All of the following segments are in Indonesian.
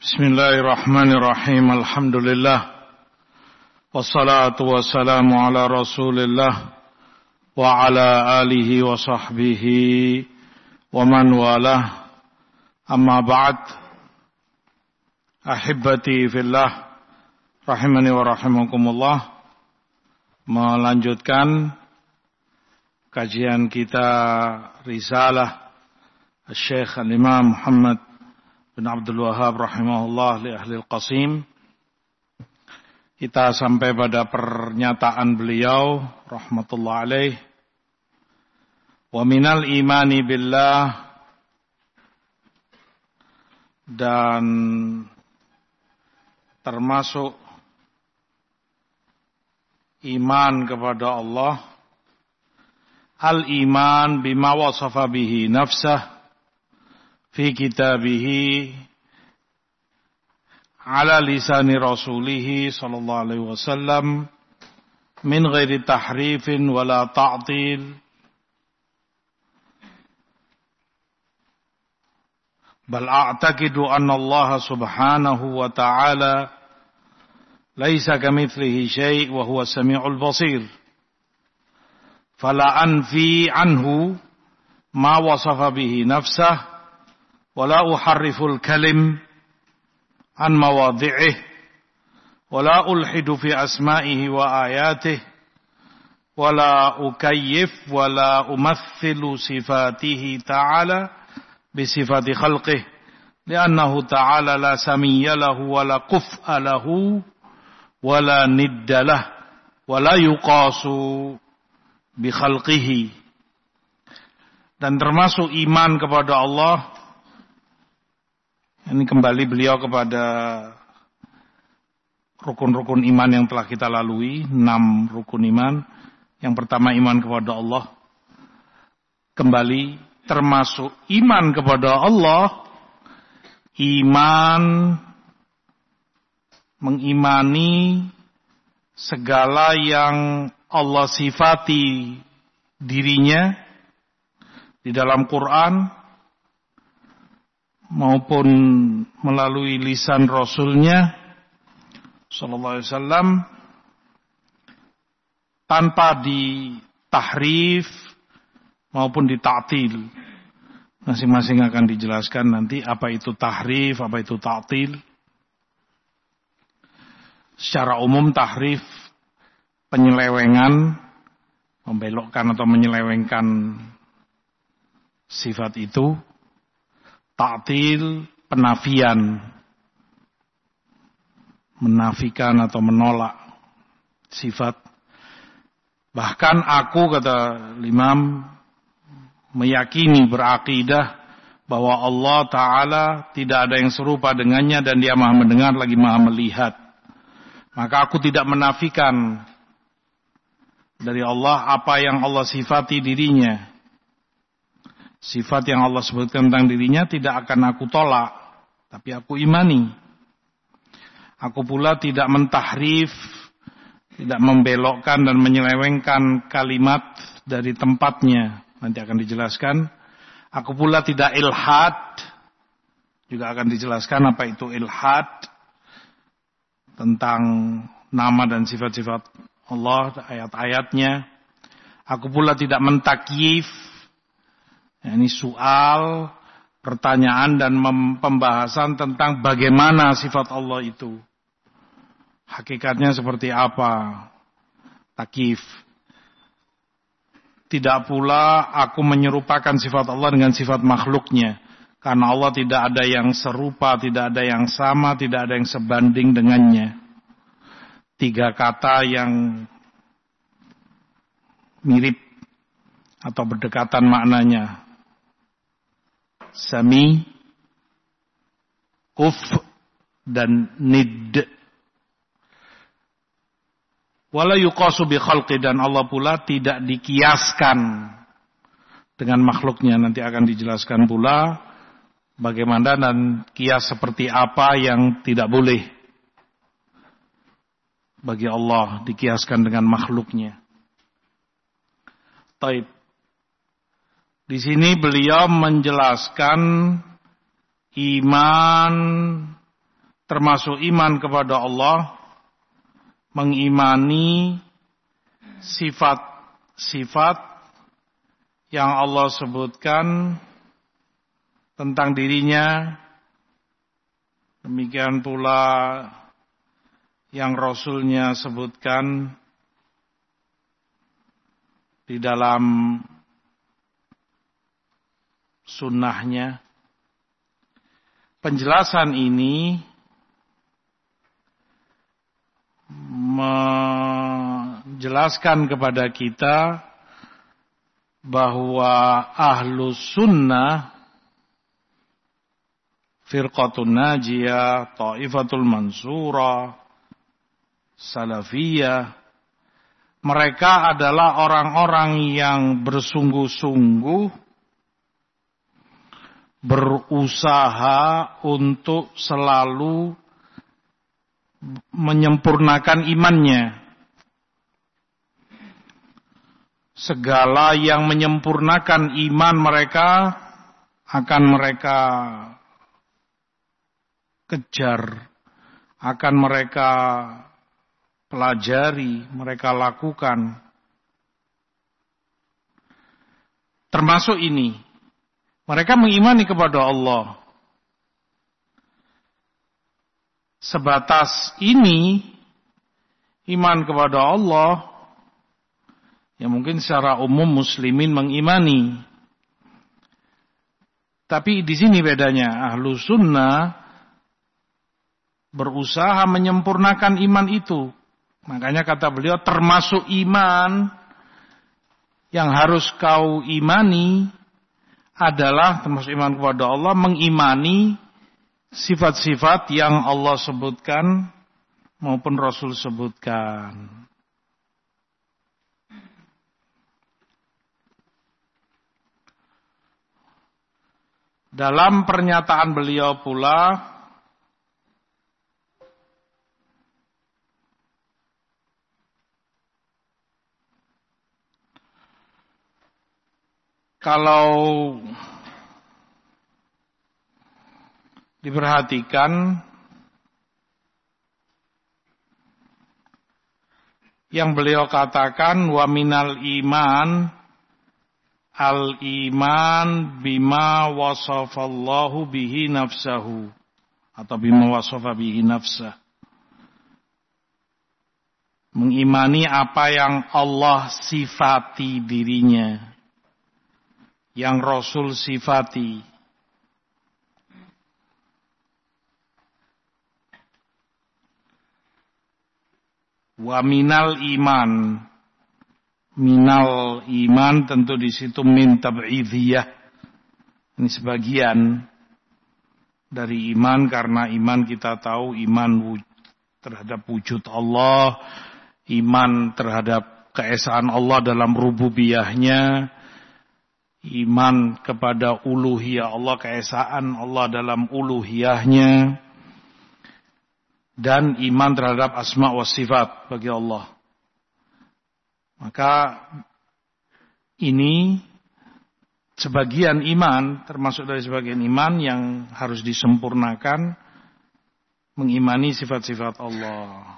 Bismillahirrahmanirrahim. Alhamdulillah. Wassalatu wassalamu ala Rasulillah wa ala alihi wa sahbihi wa man walah. Amma ba'd. Ahibbati fillah, rahimani wa rahimakumullah. Melanjutkan kajian kita Risalah Syekh Al-Imam Muhammad bin Abdul Wahhab rahimahullah li ahli al-Qasim. Kita sampai pada pernyataan beliau rahmatullah alaih. Wa minal imani billah, dan termasuk iman kepada Allah, al-iman bima wasafa bihi nafsah fi kitabihi ala lisani rasulih sallallahu alaihi wasallam min ghairi tahrifin wala ta'til bal a'taqidu anna Allah subhanahu wa ta'ala laisa kamithlihi syai' wa huwa as-sami'ul basir fala anfi anhu ma wasafa bihi nafsah ولا أحرف الكلم عن مواضعه ولا ألحد في أسمائه وآياته ولا أكيف ولا أمثل صفاته تعالى بصفات خلقه لأنه تعالى لا سمي له ولا كفء له ولا ند له ولا يقاس بخلقه. Dan termasuk iman kepada Allah. Ini kembali beliau kepada rukun-rukun iman yang telah kita lalui, 6 rukun iman. Yang pertama iman kepada Allah. Kembali termasuk iman kepada Allah, iman mengimani segala yang Allah sifati dirinya di dalam Quran maupun melalui lisan Rasulnya sallallahu alaihi wasallam, tanpa ditahrif maupun dita'til. Masing-masing akan dijelaskan nanti apa itu tahrif, apa itu ta'til. Secara umum tahrif penyelewengan, membelokkan atau menyelewengkan sifat itu. Ta'til penafian, menafikan atau menolak sifat. Bahkan aku, kata Imam, meyakini, berakidah bahwa Allah Ta'ala tidak ada yang serupa dengannya dan Dia maha mendengar lagi maha melihat. Maka aku tidak menafikan dari Allah apa yang Allah sifati dirinya. Sifat yang Allah sebutkan tentang dirinya tidak akan aku tolak, tapi aku imani. Aku pula tidak mentahrif, tidak membelokkan dan menyelewengkan kalimat dari tempatnya. Nanti akan dijelaskan. Aku pula tidak ilhad, juga akan dijelaskan apa itu ilhad, tentang nama dan sifat-sifat Allah, ayat-ayatnya. Aku pula tidak mentakyif, ini soal, pertanyaan dan pembahasan tentang bagaimana sifat Allah itu. Hakikatnya seperti apa? Takyif. Tidak pula aku menyerupakan sifat Allah dengan sifat makhluknya. Karena Allah tidak ada yang serupa, tidak ada yang sama, tidak ada yang sebanding dengannya. 3 kata yang mirip atau berdekatan maknanya. Sami, kuf, dan nid. Wala yuqasu bi khalqi, dan Allah pula tidak dikiaskan dengan makhluknya. Nanti akan dijelaskan pula bagaimana dan kias seperti apa yang tidak boleh bagi Allah dikiaskan dengan makhluknya. Taib. Di sini beliau menjelaskan iman termasuk iman kepada Allah, mengimani sifat-sifat yang Allah sebutkan tentang dirinya, demikian pula yang Rasulnya sebutkan di dalam sunnahnya. Penjelasan ini menjelaskan kepada kita bahwa ahlus sunnah, firqatun najiyah, ta'ifatul mansurah, salafiyah, mereka adalah orang-orang yang bersungguh-sungguh berusaha untuk selalu menyempurnakan imannya. Segala yang menyempurnakan iman mereka akan mereka kejar, akan mereka pelajari, mereka lakukan. Termasuk ini, mereka mengimani kepada Allah. Sebatas ini, iman kepada Allah, ya mungkin secara umum muslimin mengimani. Tapi di sini bedanya, ahlu sunnah berusaha menyempurnakan iman itu. Makanya kata beliau, termasuk iman yang harus kau imani adalah, termasuk iman kepada Allah, mengimani sifat-sifat yang Allah sebutkan maupun Rasul sebutkan. Dalam pernyataan beliau pula, kalau diperhatikan, yang beliau katakan, wa minal iman al-iman bima wasafallahu bihi nafsahu, atau bima wasafa bihi nafsah. Mengimani apa yang Allah sifati dirinya, yang Rasul sifati. Wa minal iman, minal iman tentu di situ min tab'idhiyah. Ini sebagian dari iman, karena iman kita tahu iman terhadap wujud Allah, iman terhadap keesaan Allah dalam rububiyahnya, iman kepada uluhiyah Allah, keesaan Allah dalam uluhiyahnya, dan iman terhadap asma wa sifat bagi Allah. Maka ini sebagian iman, termasuk dari sebagian iman yang harus disempurnakan, mengimani sifat-sifat Allah.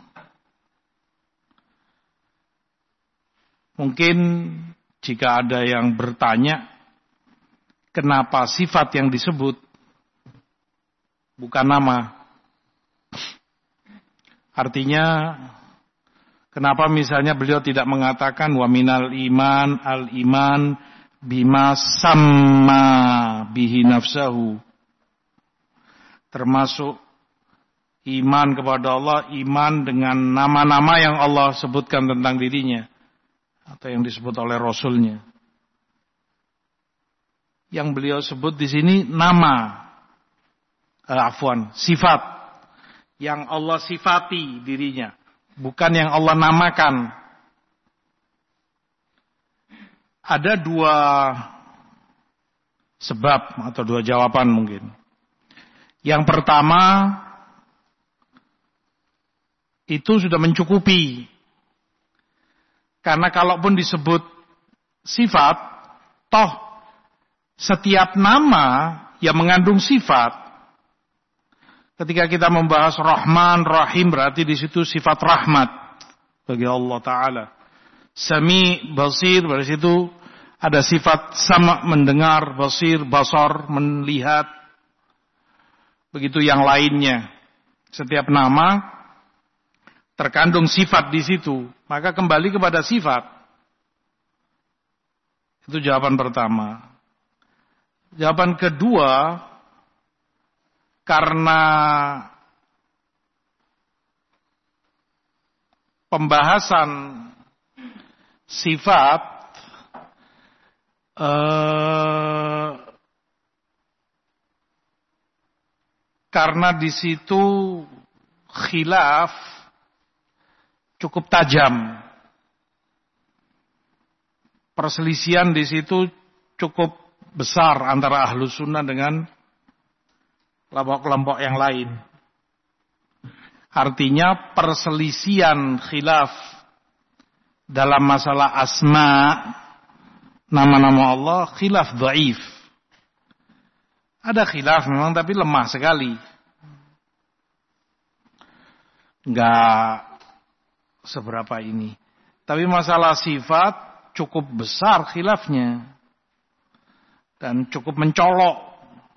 Mungkin jika ada yang bertanya, kenapa sifat yang disebut bukan nama? Artinya, kenapa misalnya beliau tidak mengatakan wa minal iman al-iman bima samma bihi nafsahu. Termasuk iman kepada Allah, iman dengan nama-nama yang Allah sebutkan tentang dirinya, atau yang disebut oleh Rasulnya. Yang beliau sebut di sini nama, sifat yang Allah sifati dirinya, bukan yang Allah namakan. Ada dua sebab atau dua jawaban mungkin. Yang pertama, itu sudah mencukupi. Karena kalaupun disebut sifat, toh setiap nama yang mengandung sifat, Ketika kita membahas Rahman, Rahim, berarti di situ sifat rahmat bagi Allah Ta'ala. Sami, Basir, berarti situ ada sifat sama, mendengar, Basir, Basar, melihat. Begitu yang lainnya. Setiap nama terkandung sifat di situ. Maka kembali kepada sifat. Itu jawaban pertama. Jawaban kedua, karena pembahasan sifat karena di situ khilaf cukup tajam. Perselisihan di situ cukup besar antara Ahlus Sunnah dengan kelompok-kelompok yang lain. Artinya perselisihan khilaf dalam masalah asma, nama-nama Allah, khilaf dhaif. Ada khilaf memang tapi lemah sekali. Enggak seberapa ini. Tapi masalah sifat cukup besar khilafnya. Dan cukup mencolok.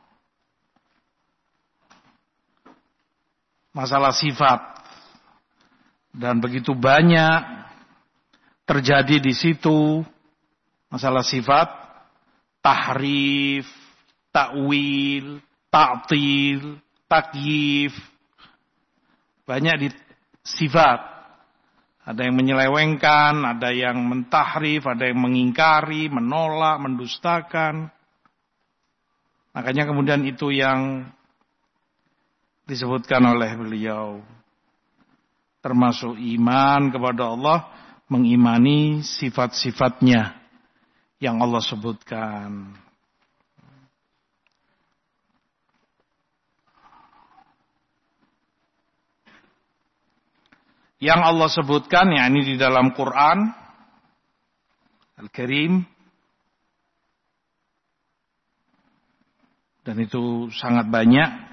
Masalah sifat. Dan begitu banyak terjadi di situ masalah sifat, tahrif, ta'wil, ta'til, takyif. Banyak di sifat. Ada yang menyelewengkan, ada yang mentahrif, ada yang mengingkari, menolak, mendustakan. Makanya kemudian itu yang disebutkan oleh beliau. Termasuk iman kepada Allah, mengimani sifat-sifatnya yang Allah sebutkan. Yang Allah sebutkan, yakni di dalam Quran Al-Karim, dan itu sangat banyak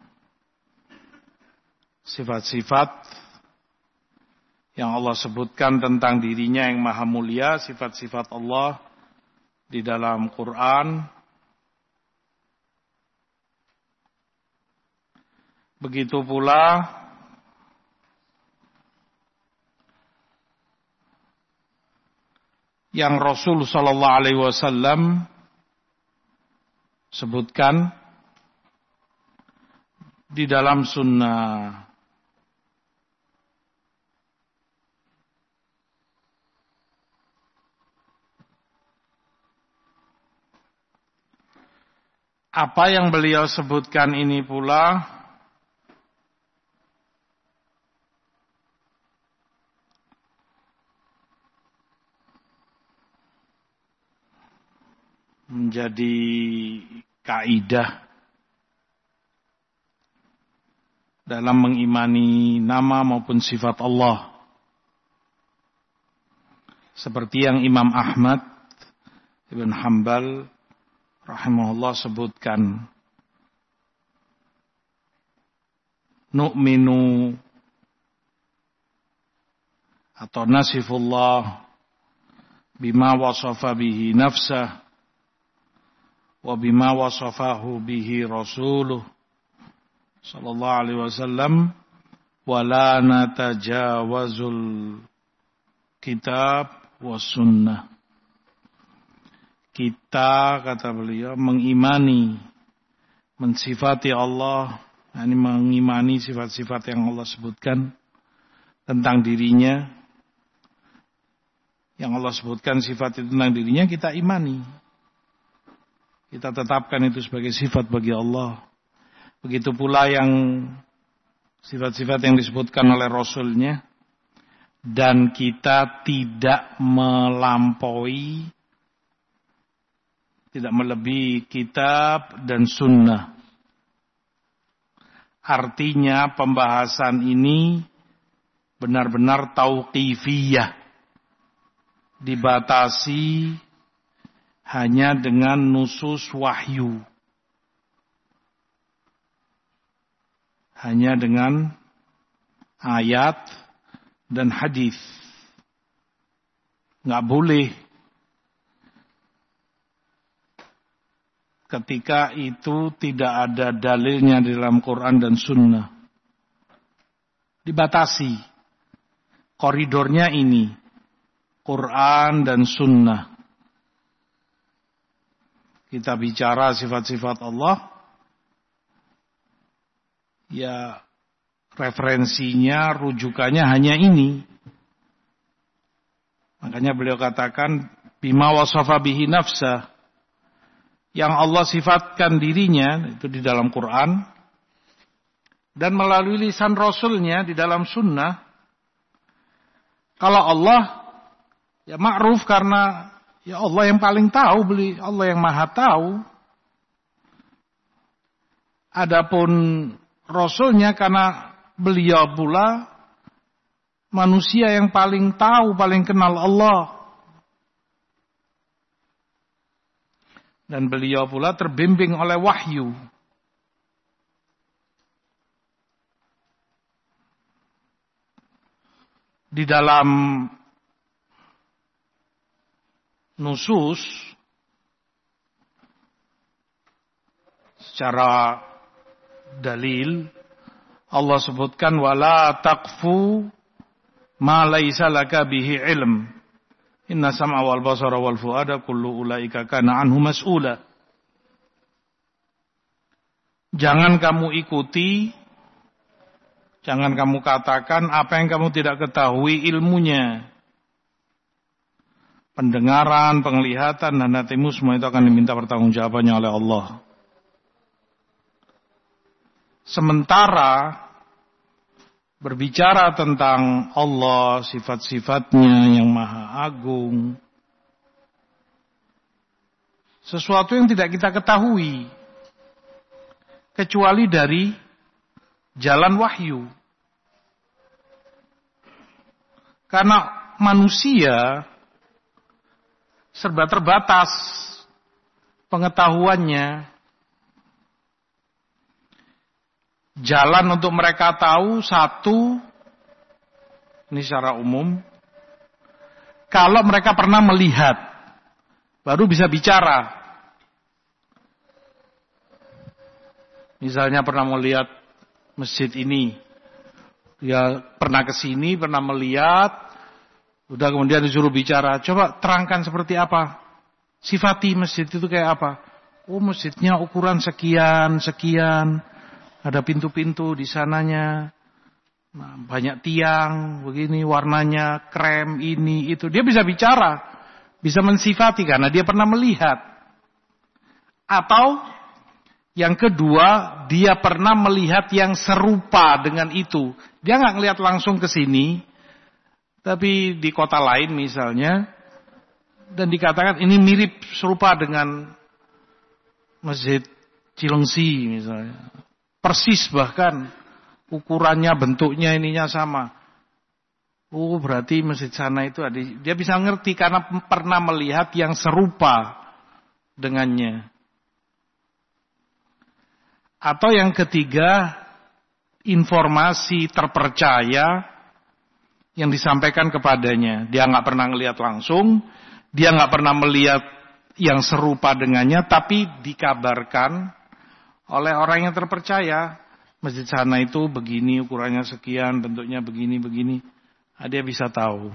sifat-sifat yang Allah sebutkan tentang dirinya yang maha mulia, sifat-sifat Allah di dalam Quran. Begitu pula yang Rasul sallallahu alaihi wasallam sebutkan di dalam sunnah. Apa yang beliau sebutkan ini pula menjadi kaidah dalam mengimani nama maupun sifat Allah. Seperti yang Imam Ahmad Ibn Hanbal rahimahullah sebutkan. Nu'minu atau nasifullah bima wasafa bihi nafsah wa bima wasafahu bihi rasuluh sallallahu alaihi wasallam wa la natajawazul kitab was sunnah. Kita, kata beliau, mengimani, mensifati Allah, ini mengimani sifat-sifat yang Allah sebutkan tentang dirinya. Yang Allah sebutkan sifat itu tentang dirinya, kita imani. Kita tetapkan itu sebagai sifat bagi Allah. Begitu pula yang sifat-sifat yang disebutkan oleh Rasulnya. Dan kita tidak melampaui, tidak melebihi kitab dan sunnah. Artinya pembahasan ini benar-benar tauqifiyah. Dibatasi hanya dengan nusus wahyu. hanya dengan ayat dan hadis. Nggak boleh ketika itu tidak ada dalilnya di dalam Quran dan Sunnah. Dibatasi. Koridornya ini. Quran dan Sunnah. Kita bicara sifat-sifat Allah. Ya referensinya, rujukannya hanya ini. Makanya beliau katakan, bima wasafa bihi nafsah. Yang Allah sifatkan dirinya itu di dalam Quran dan melalui lisan Rasulnya di dalam Sunnah. Kalau Allah ya ma'ruf karena ya Allah yang paling tahu, Allah yang maha tahu. Adapun Rasulnya karena beliau pula manusia yang paling tahu, paling kenal Allah. Dan beliau pula terbimbing oleh wahyu. Di dalam nusus, secara dalil, Allah sebutkan, wala taqfu ma laisa laka bihi ilm. Inna sam'a wal basara wal fuada kullu ulaika kana anhu mas'ula. Jangan kamu ikuti, jangan kamu katakan apa yang kamu tidak ketahui ilmunya. Pendengaran, penglihatan, dan hatimu semua itu akan diminta pertanggungjawabannya oleh Allah. Sementara berbicara tentang Allah, sifat-sifatnya yang maha agung, sesuatu yang tidak kita ketahui, kecuali dari jalan wahyu. Karena manusia serba terbatas pengetahuannya. Jalan untuk mereka tahu satu, ini secara umum, kalau mereka pernah melihat, baru bisa bicara. Misalnya pernah melihat masjid ini, dia pernah ke sini, pernah melihat, udah kemudian disuruh bicara, coba terangkan seperti apa, sifati masjid itu kayak apa. Oh, masjidnya ukuran sekian, sekian. Ada pintu-pintu di sananya, banyak tiang, begini warnanya, krem, ini, itu. Dia bisa bicara, bisa mensifati karena dia pernah melihat. Atau yang kedua, dia pernah melihat yang serupa dengan itu. Dia nggak ngelihat langsung ke sini, tapi di kota lain misalnya, dan dikatakan ini mirip serupa dengan Masjid Cilengsi misalnya. Persis bahkan ukurannya, bentuknya, ininya sama. Oh, berarti masjid sana itu ada. Dia bisa ngerti karena pernah melihat yang serupa dengannya. Atau yang ketiga, informasi terpercaya yang disampaikan kepadanya. Dia nggak pernah melihat langsung, dia nggak pernah melihat yang serupa dengannya, tapi dikabarkan oleh orang yang terpercaya, masjid sana itu begini, ukurannya sekian, bentuknya begini. Dia bisa tahu.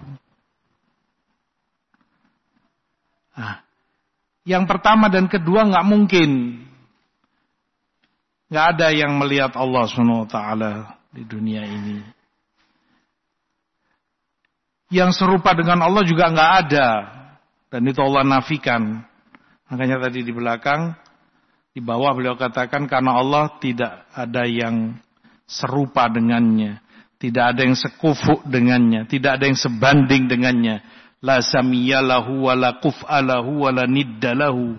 Nah, yang pertama dan kedua nggak mungkin. Nggak ada yang melihat Allah SWT di dunia ini. Yang serupa dengan Allah juga nggak ada. Dan itu Allah nafikan. Makanya tadi di belakang, di bawah beliau katakan karena Allah tidak ada yang serupa dengannya. Tidak ada yang sekufu dengannya. Tidak ada yang sebanding dengannya. La samiyalahu wa la kuf'alahu wa la niddalahu.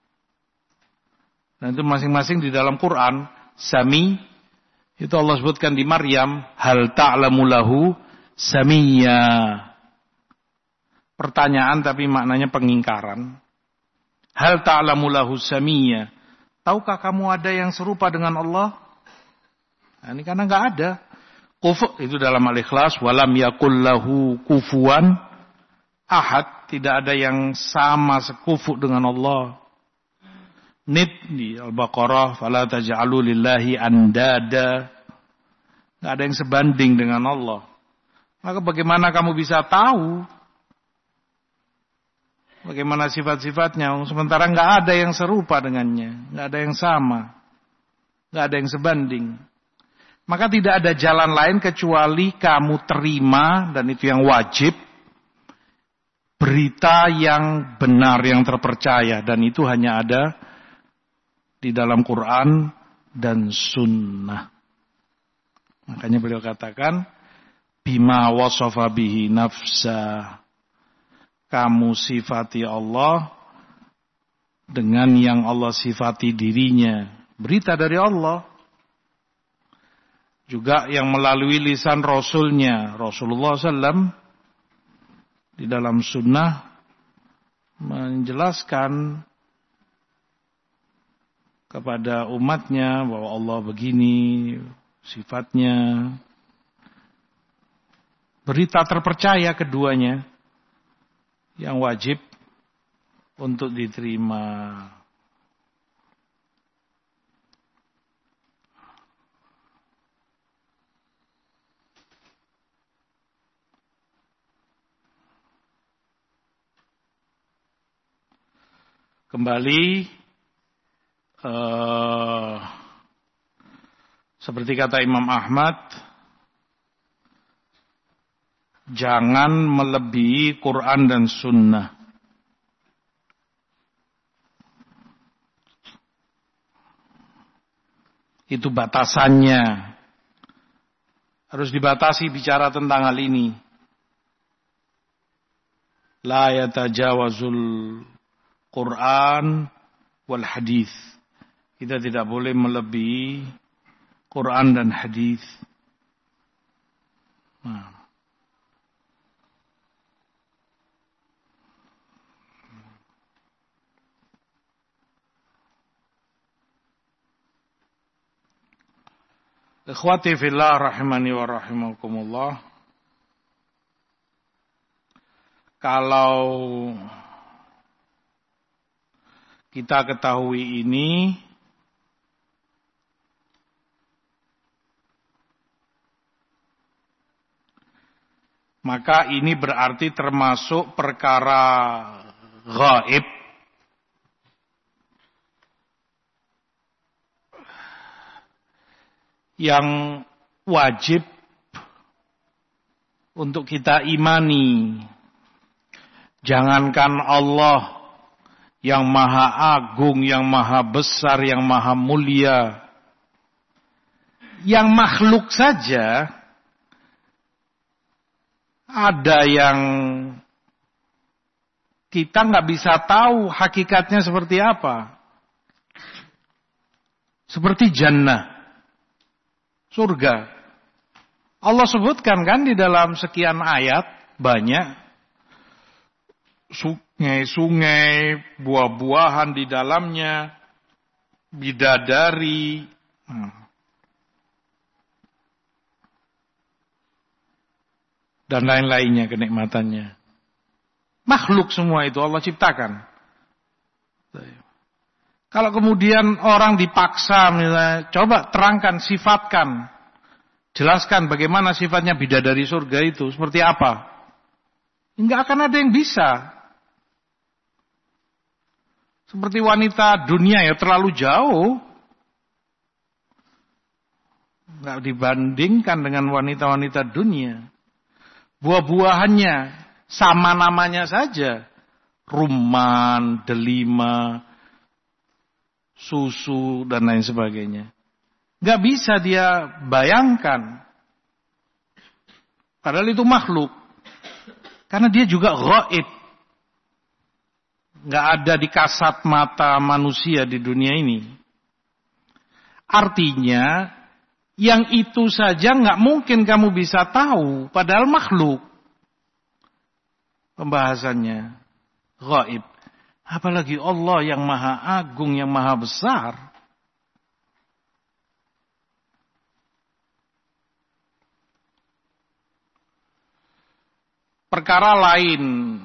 Dan itu masing-masing di dalam Quran. Sami, itu Allah sebutkan di Maryam. Hal ta'lamu lahu samiyya. Pertanyaan tapi maknanya pengingkaran. Hal ta'lamu lahu samiyya. Tahukah kamu ada yang serupa dengan Allah? Nah, ini karena nggak ada. Kufu itu dalam Al-Ikhlas, walam yakul lahu kufuwan ahad, tidak ada yang sama sekufu dengan Allah. Nid di Al-Baqarah, fala taj'alu lillahi andada. Enggak ada yang sebanding dengan Allah. Maka bagaimana kamu bisa tahu bagaimana sifat-sifatnya sementara enggak ada yang serupa dengannya, enggak ada yang sama, enggak ada yang sebanding. Maka tidak ada jalan lain kecuali kamu terima, dan itu yang wajib, berita yang benar, yang terpercaya, dan itu hanya ada di dalam Quran dan Sunnah. Makanya beliau katakan, bima wasafa bihi nafsa, kamu sifati Allah dengan yang Allah sifati dirinya. Berita dari Allah. Juga yang melalui lisan Rasulnya, Rasulullah SAW, di dalam Sunnah menjelaskan kepada umatnya bahwa Allah begini sifatnya. Berita terpercaya keduanya yang wajib untuk diterima. Kembali seperti kata Imam Ahmad, jangan melebihi Quran dan Sunnah. Itu batasannya. Harus dibatasi bicara tentang hal ini. La yatajawazul Quran wal hadis. Kita tidak boleh melebihi Quran dan hadis. Nah. Ikhwati fillah rahimani wa rahimakumullah. Kalau kita ketahui ini, maka ini berarti termasuk perkara gaib yang wajib untuk kita imani. Jangankan Allah yang maha agung, yang maha besar, yang maha mulia, yang makhluk saja ada yang kita nggak bisa tahu hakikatnya seperti apa. Seperti jannah, surga. Allah sebutkan kan di dalam sekian ayat banyak sungai-sungai, buah-buahan di dalamnya, bidadari. Dan lain-lainnya kenikmatannya. Makhluk semua itu Allah ciptakan. Kalau kemudian orang dipaksa misalnya, coba terangkan, sifatkan, jelaskan bagaimana sifatnya bidadari surga itu, seperti apa. Enggak akan ada yang bisa. Seperti wanita dunia ya terlalu jauh. Enggak dibandingkan dengan wanita-wanita dunia. Buah-buahannya sama namanya saja. Rumman, delima, susu, dan lain sebagainya. Enggak bisa dia bayangkan. Padahal itu makhluk. Karena dia juga gaib. Nggak ada di kasat mata manusia di dunia ini. Artinya, yang itu saja nggak mungkin kamu bisa tahu, padahal makhluk. Pembahasannya gaib. Apalagi Allah yang maha agung, yang maha besar. perkara lain,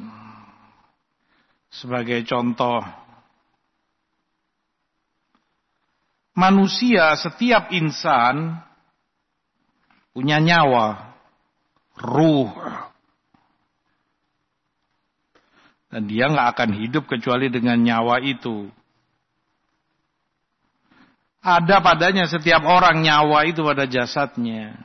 sebagai contoh, manusia, setiap insan punya nyawa, ruh. Dan dia nggak akan hidup kecuali dengan nyawa itu. Ada padanya setiap orang nyawa itu pada jasadnya.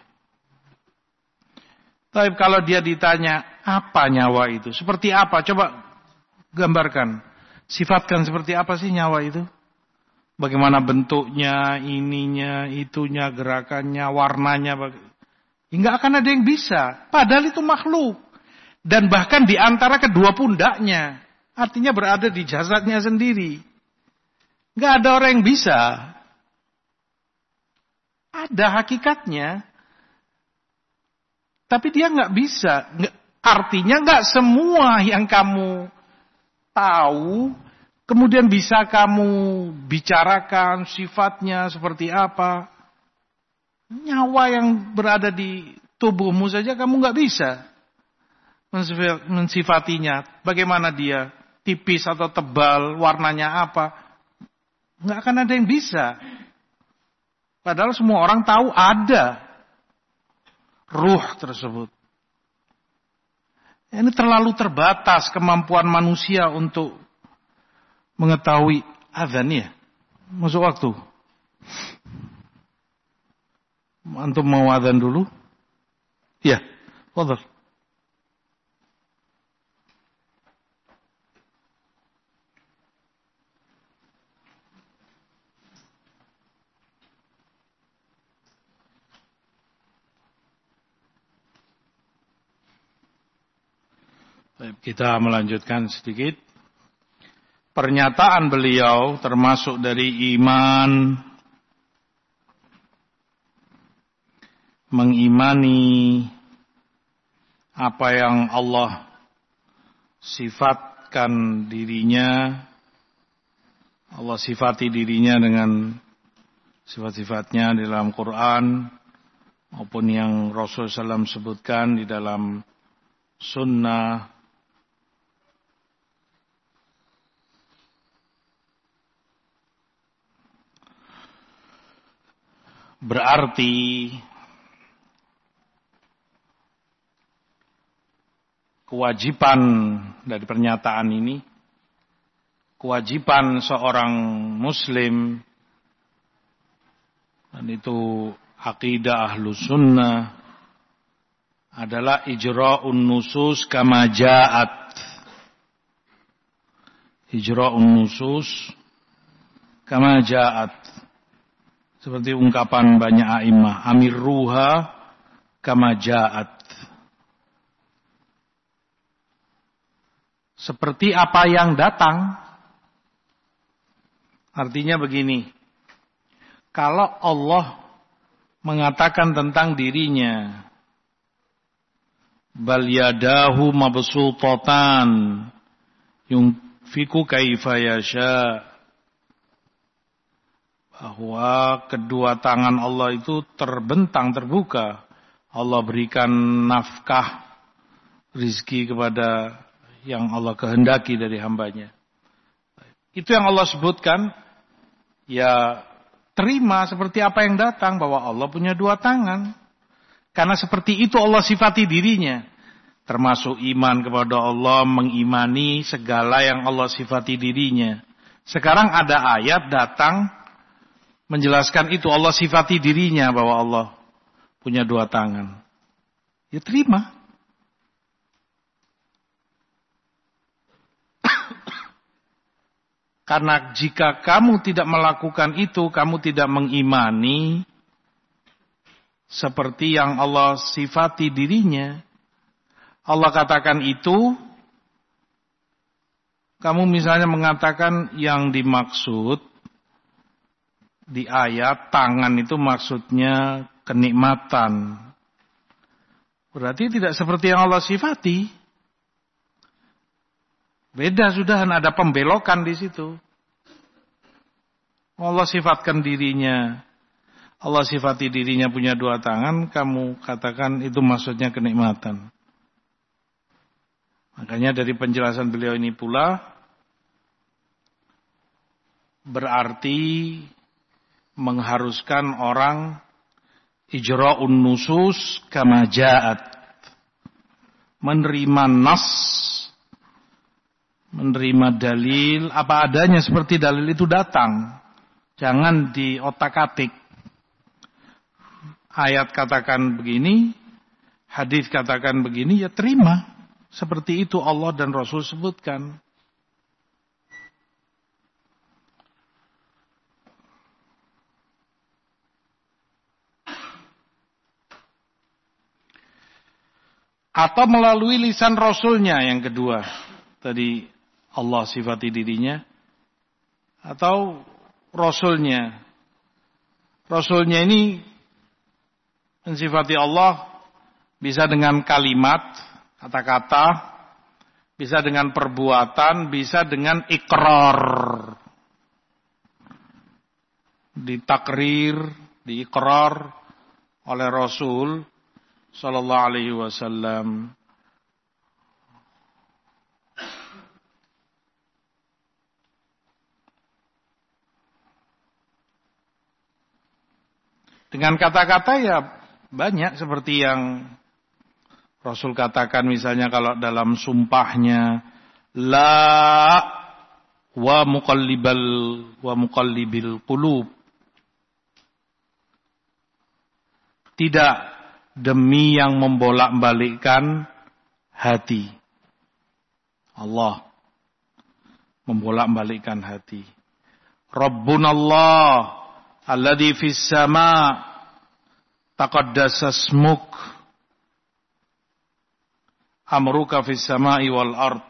Tapi kalau dia ditanya, apa nyawa itu? Seperti apa? Coba gambarkan. Sifatkan seperti apa sih nyawa itu? Bagaimana bentuknya, ininya, itunya, gerakannya, warnanya. Nggak akan ada yang bisa. Padahal itu makhluk. Dan bahkan di antara kedua pundaknya. Artinya berada di jasadnya sendiri. Nggak ada orang yang bisa. Ada hakikatnya. Tapi dia nggak bisa. Artinya nggak semua yang kamu tahu, kemudian bisa kamu bicarakan sifatnya seperti apa. Nyawa yang berada di tubuhmu saja kamu nggak bisa mensifatinya. Bagaimana dia, tipis atau tebal, warnanya apa. Nggak akan ada yang bisa. Padahal semua orang tahu ada ruh tersebut. Ini terlalu terbatas kemampuan manusia untuk mengetahui azan ya. Masuk waktu. Antum mau azan dulu? Ya, fadhil. Kita melanjutkan sedikit. Pernyataan beliau termasuk dari iman, mengimani apa yang Allah sifatkan dirinya, Allah sifati dirinya dengan sifat-sifatnya di dalam Quran maupun yang Rasulullah SAW sebutkan di dalam sunnah. Berarti kewajiban dari pernyataan ini, kewajiban seorang muslim, dan itu akidah ahlus sunnah, adalah ijra'un nusus kama ja'at. Ijra'un nusus kama ja'at. Seperti ungkapan banyak a'imah, amirruha kama ja'at. Seperti apa yang datang. Artinya begini. Kalau Allah mengatakan tentang dirinya, bal yadahu mabsutatan yunfiku kaifa yasha, bahwa kedua tangan Allah itu terbentang, terbuka. Allah berikan nafkah, rizki kepada yang Allah kehendaki dari hambanya. Itu yang Allah sebutkan, ya terima seperti apa yang datang, bahwa Allah punya dua tangan. Karena seperti itu Allah sifati dirinya. Termasuk iman kepada Allah, mengimani segala yang Allah sifati dirinya. Sekarang ada ayat datang menjelaskan itu, Allah sifati dirinya bahwa Allah punya dua tangan. Ya terima. Karena jika kamu tidak melakukan itu, kamu tidak mengimani seperti yang Allah sifati dirinya. Allah katakan itu, kamu misalnya mengatakan yang dimaksud di ayat tangan itu maksudnya kenikmatan. Berarti tidak seperti yang Allah sifati. Beda sudah, ada pembelokan di situ. Allah sifatkan dirinya, Allah sifati dirinya punya dua tangan, kamu katakan itu maksudnya kenikmatan. Makanya dari penjelasan beliau ini pula berarti mengharuskan orang ijra'un nusus kama ja'at, menerima nas, menerima dalil apa adanya seperti dalil itu datang. Jangan diotak-atik. Ayat katakan begini, hadis katakan begini, ya terima. Seperti itu Allah dan Rasul sebutkan. Atau melalui lisan Rasulnya yang kedua. Tadi Allah sifati dirinya. Atau Rasulnya. Rasulnya ini mensifati Allah bisa dengan kalimat, kata-kata, bisa dengan perbuatan, bisa dengan ikrar. Ditakrir, diikrar oleh Rasul sallallahu alaihi wasallam. Dengan kata-kata ya banyak seperti yang Rasul katakan misalnya kalau dalam sumpahnya la wa muqallibil qulub. Tidak demi yang membolak-balikkan hati. Allah membolak-balikkan hati. Rabbunallah alladzi fis sama' taqaddasa ismuk amruka fis sama'i wal ard.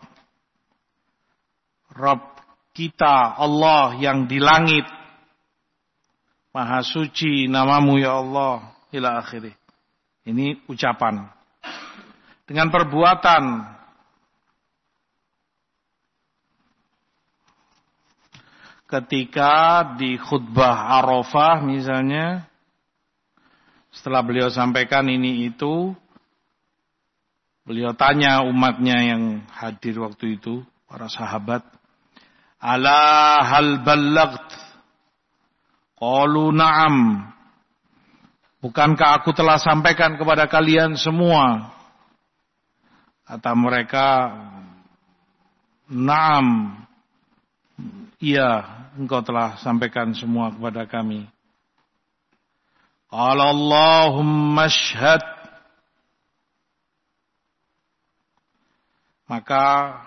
Rabb kita Allah yang di langit, maha suci namamu ya Allah, ila akhirih. Ini ucapan. Dengan perbuatan. Ketika di khutbah Arafah misalnya, setelah beliau sampaikan ini itu, beliau tanya umatnya yang hadir waktu itu, para sahabat, ala hal ballagt? Qalu na'am. Bukankah aku telah sampaikan kepada kalian semua? Kata mereka, na'am. Iya, engkau telah sampaikan semua kepada kami. Qala Allahumma ashhad. Maka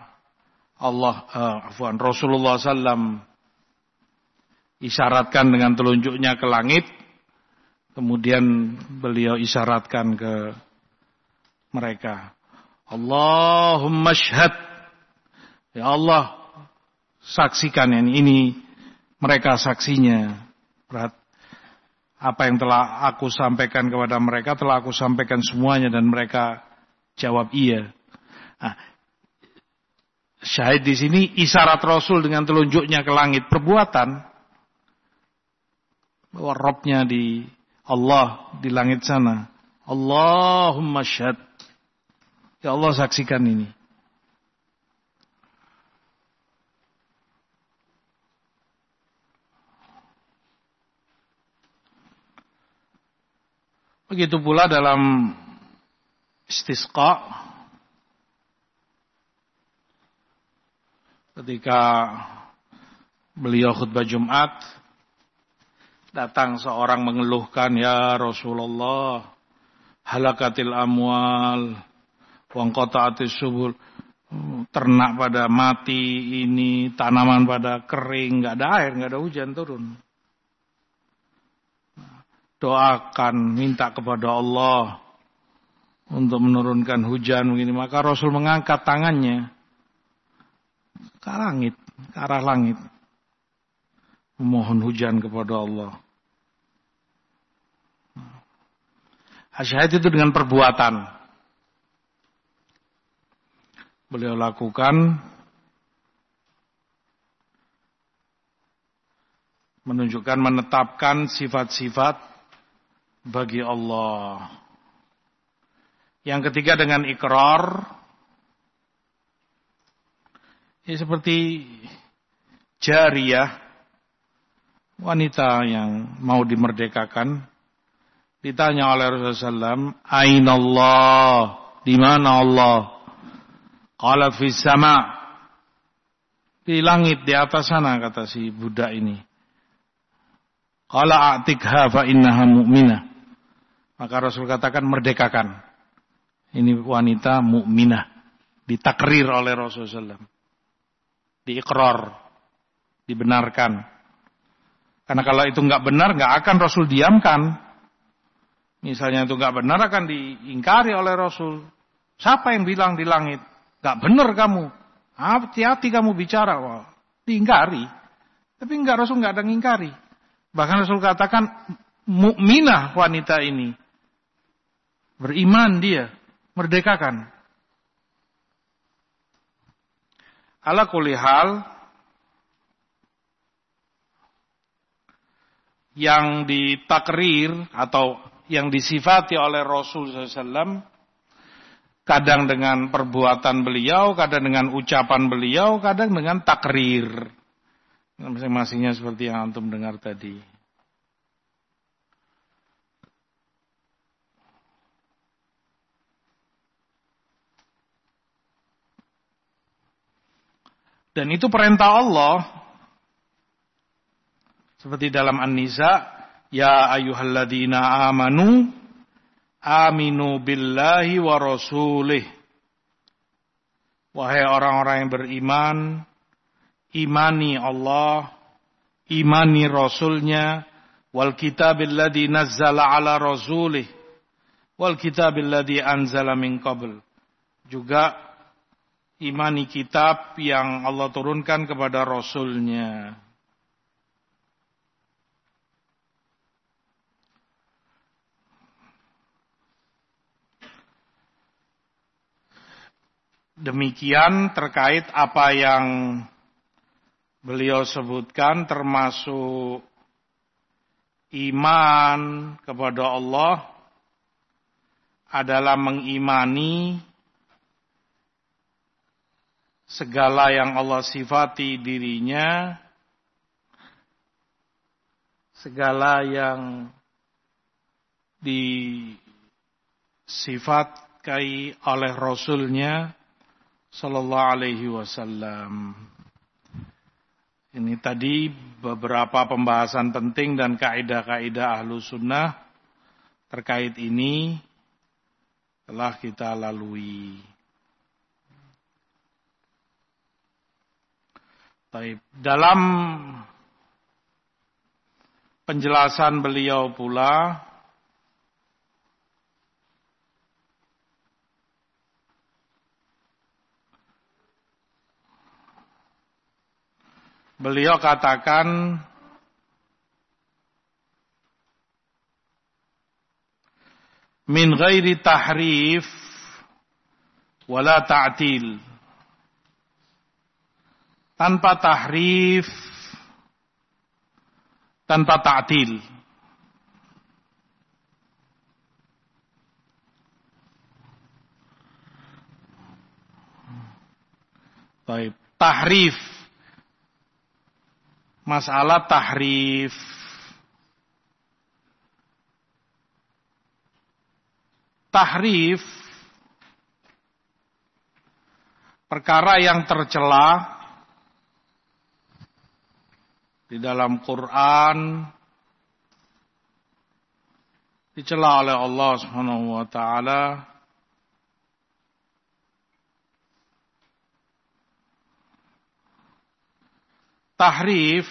Rasulullah SAW isyaratkan dengan telunjuknya ke langit. Kemudian beliau isyaratkan ke mereka. Allahumma ashhad. Ya Allah, saksikan ini mereka saksinya. Apa yang telah aku sampaikan kepada mereka telah aku sampaikan semuanya dan mereka jawab iya. Nah, syahid di sini isyarat Rasul dengan telunjuknya ke langit, perbuatan bahwa Rabbnya di Allah di langit sana. Allahumma syahad. Ya Allah saksikan ini. Begitu pula dalam istisqa, ketika beliau khutbah Jumat, datang seorang mengeluhkan, ya Rasulullah, halakatil amwal, wangqata'atis subul, ternak pada mati, ini tanaman pada kering, nggak ada air, nggak ada hujan turun. Doakan, minta kepada Allah untuk menurunkan hujan begini. Maka Rasul mengangkat tangannya ke langit, ke arah langit, memohon hujan kepada Allah. Asyhad itu dengan perbuatan. Beliau lakukan menunjukkan, menetapkan sifat-sifat bagi Allah. Yang ketiga dengan ikrar, Ya seperti jariyah, wanita yang mau dimerdekakan, ditanya oleh Rasulullah SAW, Aina Allah, di mana Allah? Qalat fis sama, di langit, di atas sana, kata si budak ini. Qala a'tikha fa innaha mu'minah. Maka Rasul katakan, merdekakan. Ini wanita mukminah, ditakrir oleh Rasulullah SAW. Diikrar, dibenarkan. Karena kalau itu enggak benar, enggak akan Rasul diamkan. Misalnya itu enggak benar, akan diingkari oleh Rasul. Siapa yang bilang di langit? Enggak benar kamu. Hati-hati kamu bicara. Wah, diingkari. Tapi enggak, Rasul enggak ada ngingkari. Bahkan Rasul katakan, mukminah wanita ini. Beriman dia, merdekakan. Ala kulli hal, yang ditakrir atau yang disifati oleh Rasul SAW, kadang dengan perbuatan beliau, kadang dengan ucapan beliau, kadang dengan takrir. Masing-masingnya seperti yang antum dengar tadi. Dan itu perintah Allah. Seperti dalam An-Nisa, ya ayyuhalladzina amanu aminu billahi wa rasulih. Wahai orang-orang yang beriman, imani Allah, imani Rasulnya, wal kitabil ladzi nazzala ala rasulih, wal kitabil ladzi anzala min qabl. Juga imani kitab yang Allah turunkan kepada Rasulnya. Demikian terkait apa yang beliau sebutkan, termasuk iman kepada Allah adalah mengimani segala yang Allah sifati dirinya, segala yang disifatkan oleh Rasulnya Sallallahu Alaihi Wasallam. Ini tadi beberapa pembahasan penting dan kaidah-kaidah ahlu sunnah terkait ini telah kita lalui. Baik, dalam penjelasan beliau pula beliau katakan min ghairi tahrif wala ta'til, tanpa tahrif, tanpa ta'til. Baik, tahrif, masalah tahrif. Tahrif, perkara yang tercela di dalam Quran, dicela oleh Allah Subhanahu wa taala. Tahrif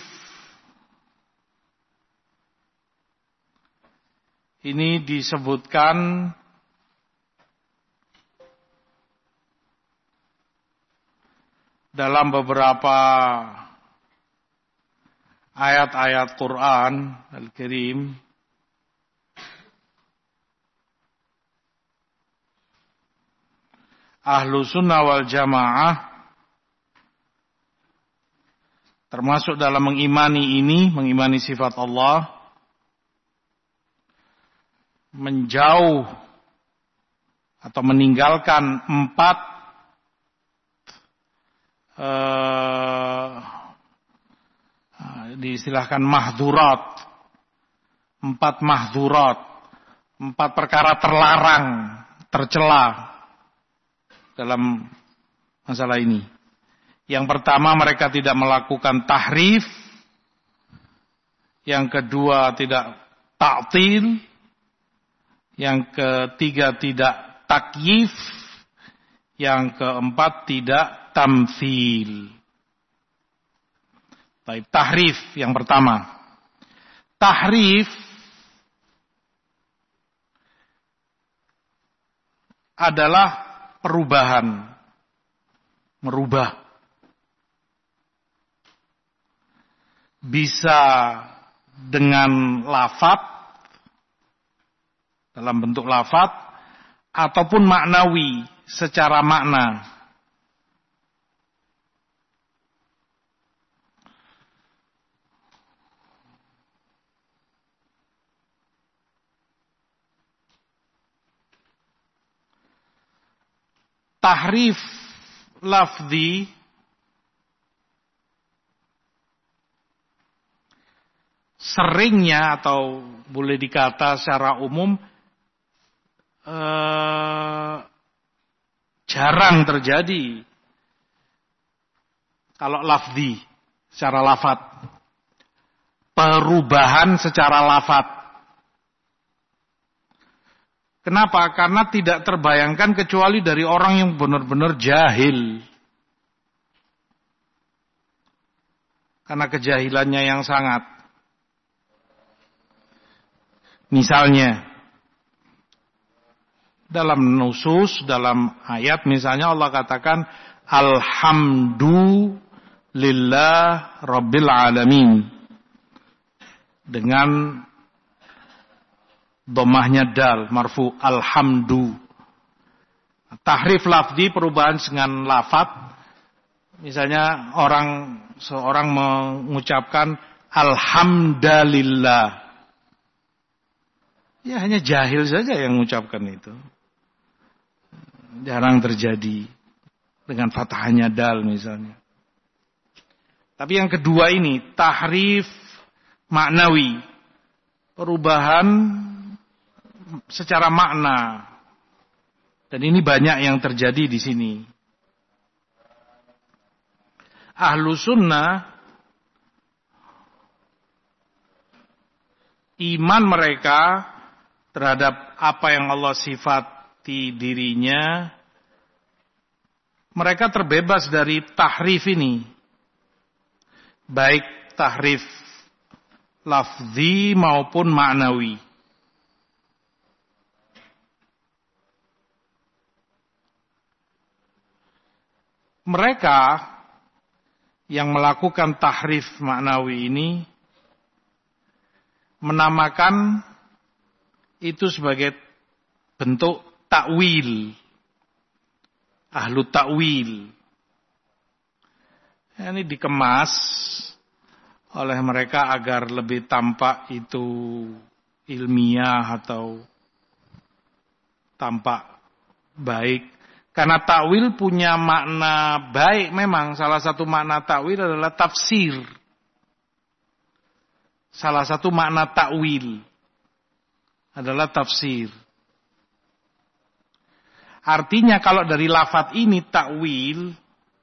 ini disebutkan dalam beberapa ayat-ayat Quran Al-Karim. Ahlu sunnah wal jamaah termasuk dalam mengimani ini, mengimani sifat Allah, menjauh atau meninggalkan 4 diistilahkan mahdurat, 4 mahdurat, 4 perkara terlarang, tercela dalam masalah ini. Yang pertama, mereka tidak melakukan tahrif. Yang kedua, tidak ta'til. Yang ketiga, tidak takyif. Yang keempat, tidak tamthil. Baik, tahrif yang pertama. Tahrif adalah perubahan, merubah. Bisa dengan lafaz, dalam bentuk lafaz, ataupun maknawi, secara makna. Tahrif lafzi seringnya atau boleh dikata secara umum jarang terjadi kalau lafzi secara lafaz, perubahan secara lafaz. Kenapa? Karena tidak terbayangkan kecuali dari orang yang benar-benar jahil. Karena kejahilannya yang sangat. Misalnya, dalam nusus, dalam ayat misalnya Allah katakan, Alhamdulillah Rabbil Alamin. Dengan dhammahnya dal, marfu, alhamdu. Tahrif lafzi, perubahan dengan lafaz. Misalnya seorang mengucapkan alhamdulillah. Ya hanya jahil saja yang mengucapkan itu. Jarang terjadi dengan fathahnya dal misalnya. Tapi yang kedua ini, tahrif maknawi. Perubahan secara makna. Dan ini banyak yang terjadi di sini. Ahlu sunnah, iman mereka terhadap apa yang Allah sifati dirinya, mereka terbebas dari tahrif ini. Baik tahrif lafzi maupun maknawi. Mereka yang melakukan tahrif maknawi ini menamakan itu sebagai bentuk takwil. Ahlu takwil. Ini dikemas oleh mereka agar lebih tampak itu ilmiah atau tampak baik. Karena takwil punya makna baik memang. Salah satu makna takwil adalah tafsir. Salah satu makna takwil adalah tafsir. Artinya kalau dari lafaz ini takwil,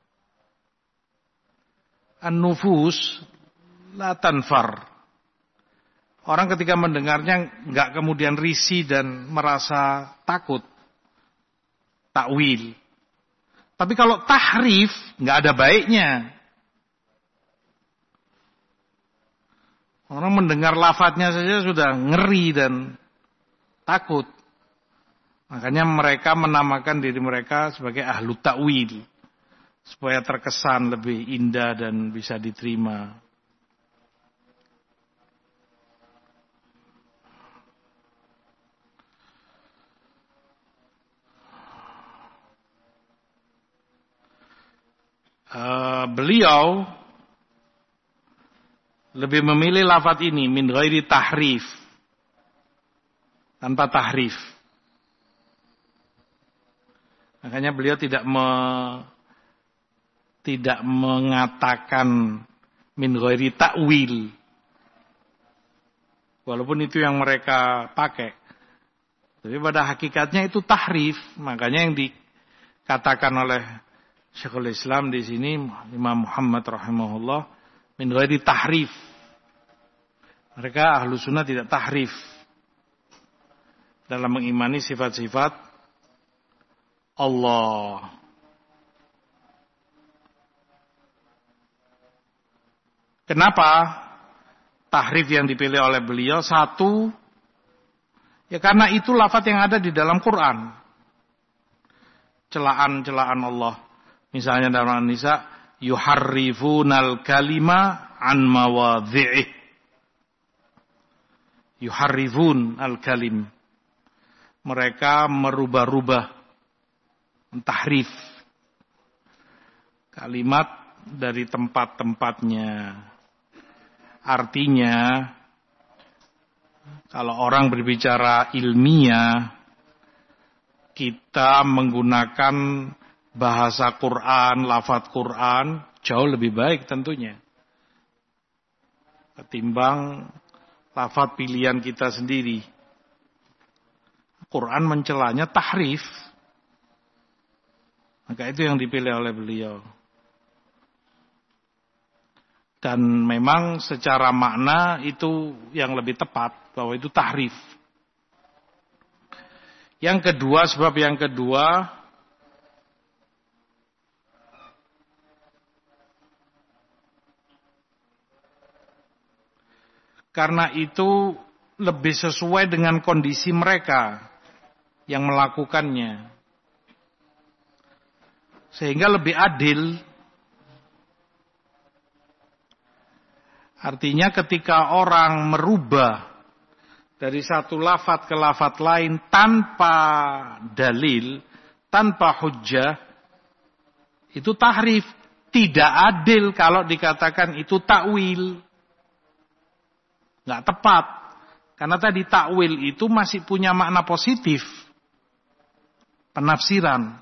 an-nufus la tanfar. Orang ketika mendengarnya enggak kemudian risih dan merasa takut. Takwil. Tapi kalau tahrif enggak ada baiknya. Orang mendengar lafadznya saja sudah ngeri dan takut. Makanya mereka menamakan diri mereka sebagai ahlu takwil. Supaya terkesan lebih indah dan bisa diterima. Beliau lebih memilih lafaz ini min ghairi tahrif, tanpa tahrif. Makanya beliau tidak tidak mengatakan min ghairi ta'wil. Walaupun itu yang mereka pakai. Tapi pada hakikatnya itu tahrif. Makanya yang dikatakan oleh Syekhul Islam di sini Imam Muhammad rahimahullah min ghairi tahrif. Mereka ahlu sunnah tidak tahrif dalam mengimani sifat-sifat Allah. Kenapa tahrif yang dipilih oleh beliau? Satu, ya karena itu lafaz yang ada di dalam Quran. Celaan-celaan Allah. Misalnya dalam An-Nisa, yuharrifunal kalima an mawadhi'ih. Yuharrifun al-kalim. Mereka merubah-rubah, tahrif kalimat dari tempat-tempatnya. Artinya, kalau orang berbicara ilmiah, kita menggunakan bahasa Quran, lafaz Quran, jauh lebih baik tentunya. Ketimbang lafaz pilihan kita sendiri. Quran mencelanya tahrif. Maka itu yang dipilih oleh beliau. Dan memang secara makna itu yang lebih tepat, bahwa itu tahrif. Yang kedua, sebab yang kedua, karena itu lebih sesuai dengan kondisi mereka yang melakukannya. Sehingga lebih adil. Artinya ketika orang merubah dari satu lafaz ke lafaz lain tanpa dalil, tanpa hujjah, itu tahrif. Tidak adil kalau dikatakan itu takwil. Nggak tepat. Karena tadi takwil itu masih punya makna positif. Penafsiran.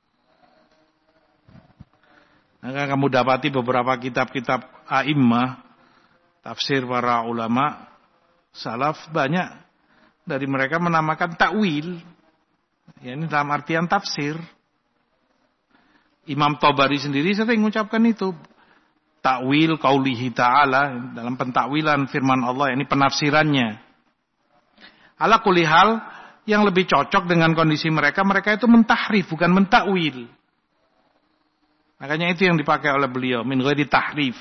Maka kamu dapati beberapa kitab-kitab a'immah, tafsir para ulama salaf, banyak dari mereka menamakan takwil. Ya, ini dalam artian tafsir. Imam Tabari sendiri sering mengucapkan itu. Takwil qaulihi ta'ala, dalam pentakwilan firman Allah, ini penafsirannya. Ala kulli hal, yang lebih cocok dengan kondisi mereka, mereka itu mentahrif, bukan mentakwil. Makanya itu yang dipakai oleh beliau, min ghairi tahrif.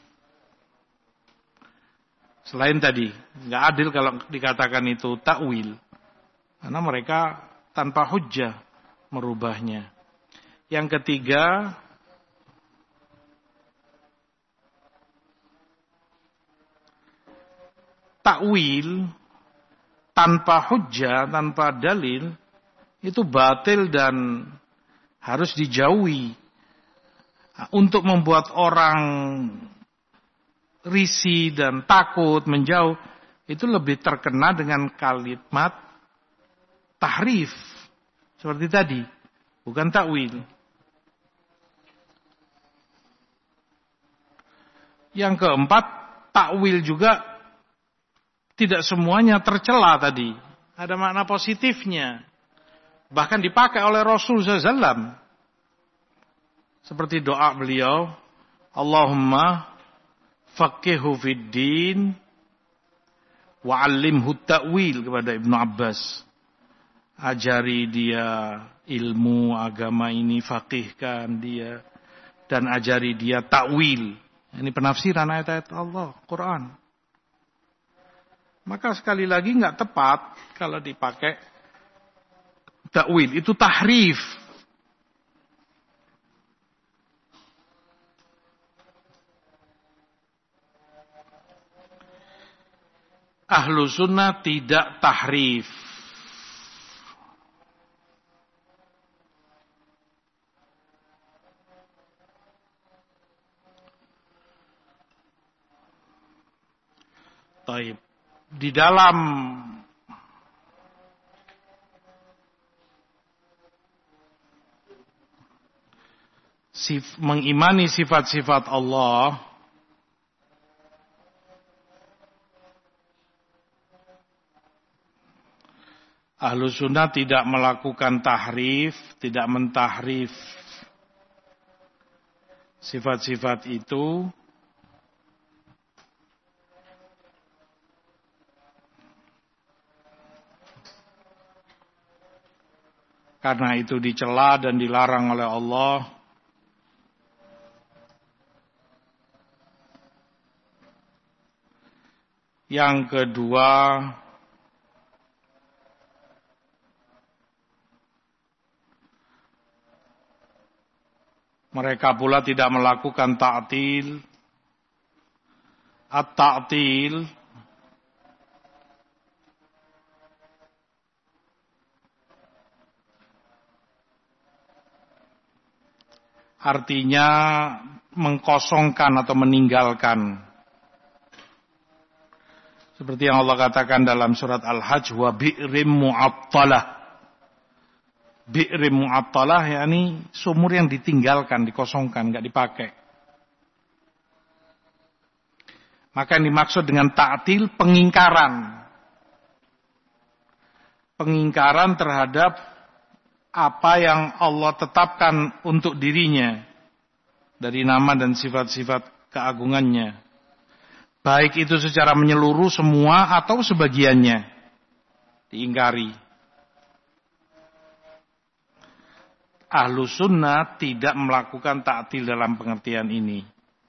Selain tadi, nggak adil kalau dikatakan itu takwil. Karena mereka tanpa hujjah merubahnya. Yang ketiga, takwil tanpa hujjah, tanpa dalil, itu batil dan harus dijauhi. Untuk membuat orang risih dan takut, menjauh, itu lebih terkena dengan kalimat tahrif. Seperti tadi, bukan takwil. Yang keempat, takwil juga tidak semuanya tercela tadi. Ada makna positifnya. Bahkan dipakai oleh Rasul SAW. Seperti doa beliau, Allahumma faqihu fid din wa 'allimhu ta'wil, kepada Ibnu Abbas. Ajari dia ilmu agama ini, faqihkan dia, dan ajari dia takwil. Ini penafsiran ayat-ayat Allah, Quran. Maka sekali lagi nggak tepat kalau dipakai takwil, itu tahrif. Ahlu sunnah tidak tahrif. Taib. Di dalam mengimani sifat-sifat Allah, Ahlus Sunnah tidak melakukan tahrif, tidak mentahrif sifat-sifat itu, karena itu dicela dan dilarang oleh Allah. Yang kedua, mereka pula tidak melakukan ta'til. At-ta'til artinya mengkosongkan atau meninggalkan. Seperti yang Allah katakan dalam surat Al-Hajj, wa bi'rim mu'attalah. Bi'rim mu'attalah yakni sumur yang ditinggalkan, dikosongkan, enggak dipakai. Maka yang dimaksud dengan ta'til pengingkaran. Pengingkaran terhadap apa yang Allah tetapkan untuk dirinya dari nama dan sifat-sifat keagungannya. Baik itu secara menyeluruh semua atau sebagiannya diingkari. Ahlus Sunnah tidak melakukan ta'til dalam pengertian ini.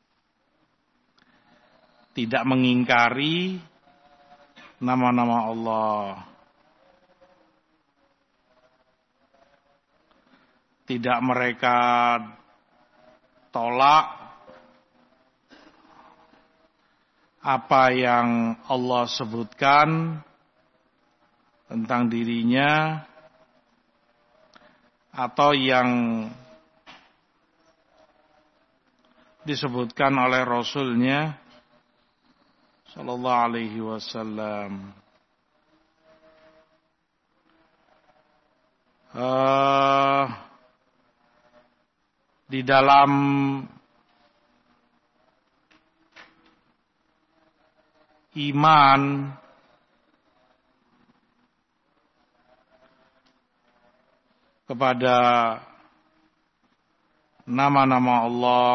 Tidak mengingkari nama-nama Allah. Tidak mereka tolak apa yang Allah sebutkan tentang dirinya, atau yang disebutkan oleh Rasulnya sallallahu alaihi wasallam. Di dalam iman kepada nama-nama Allah,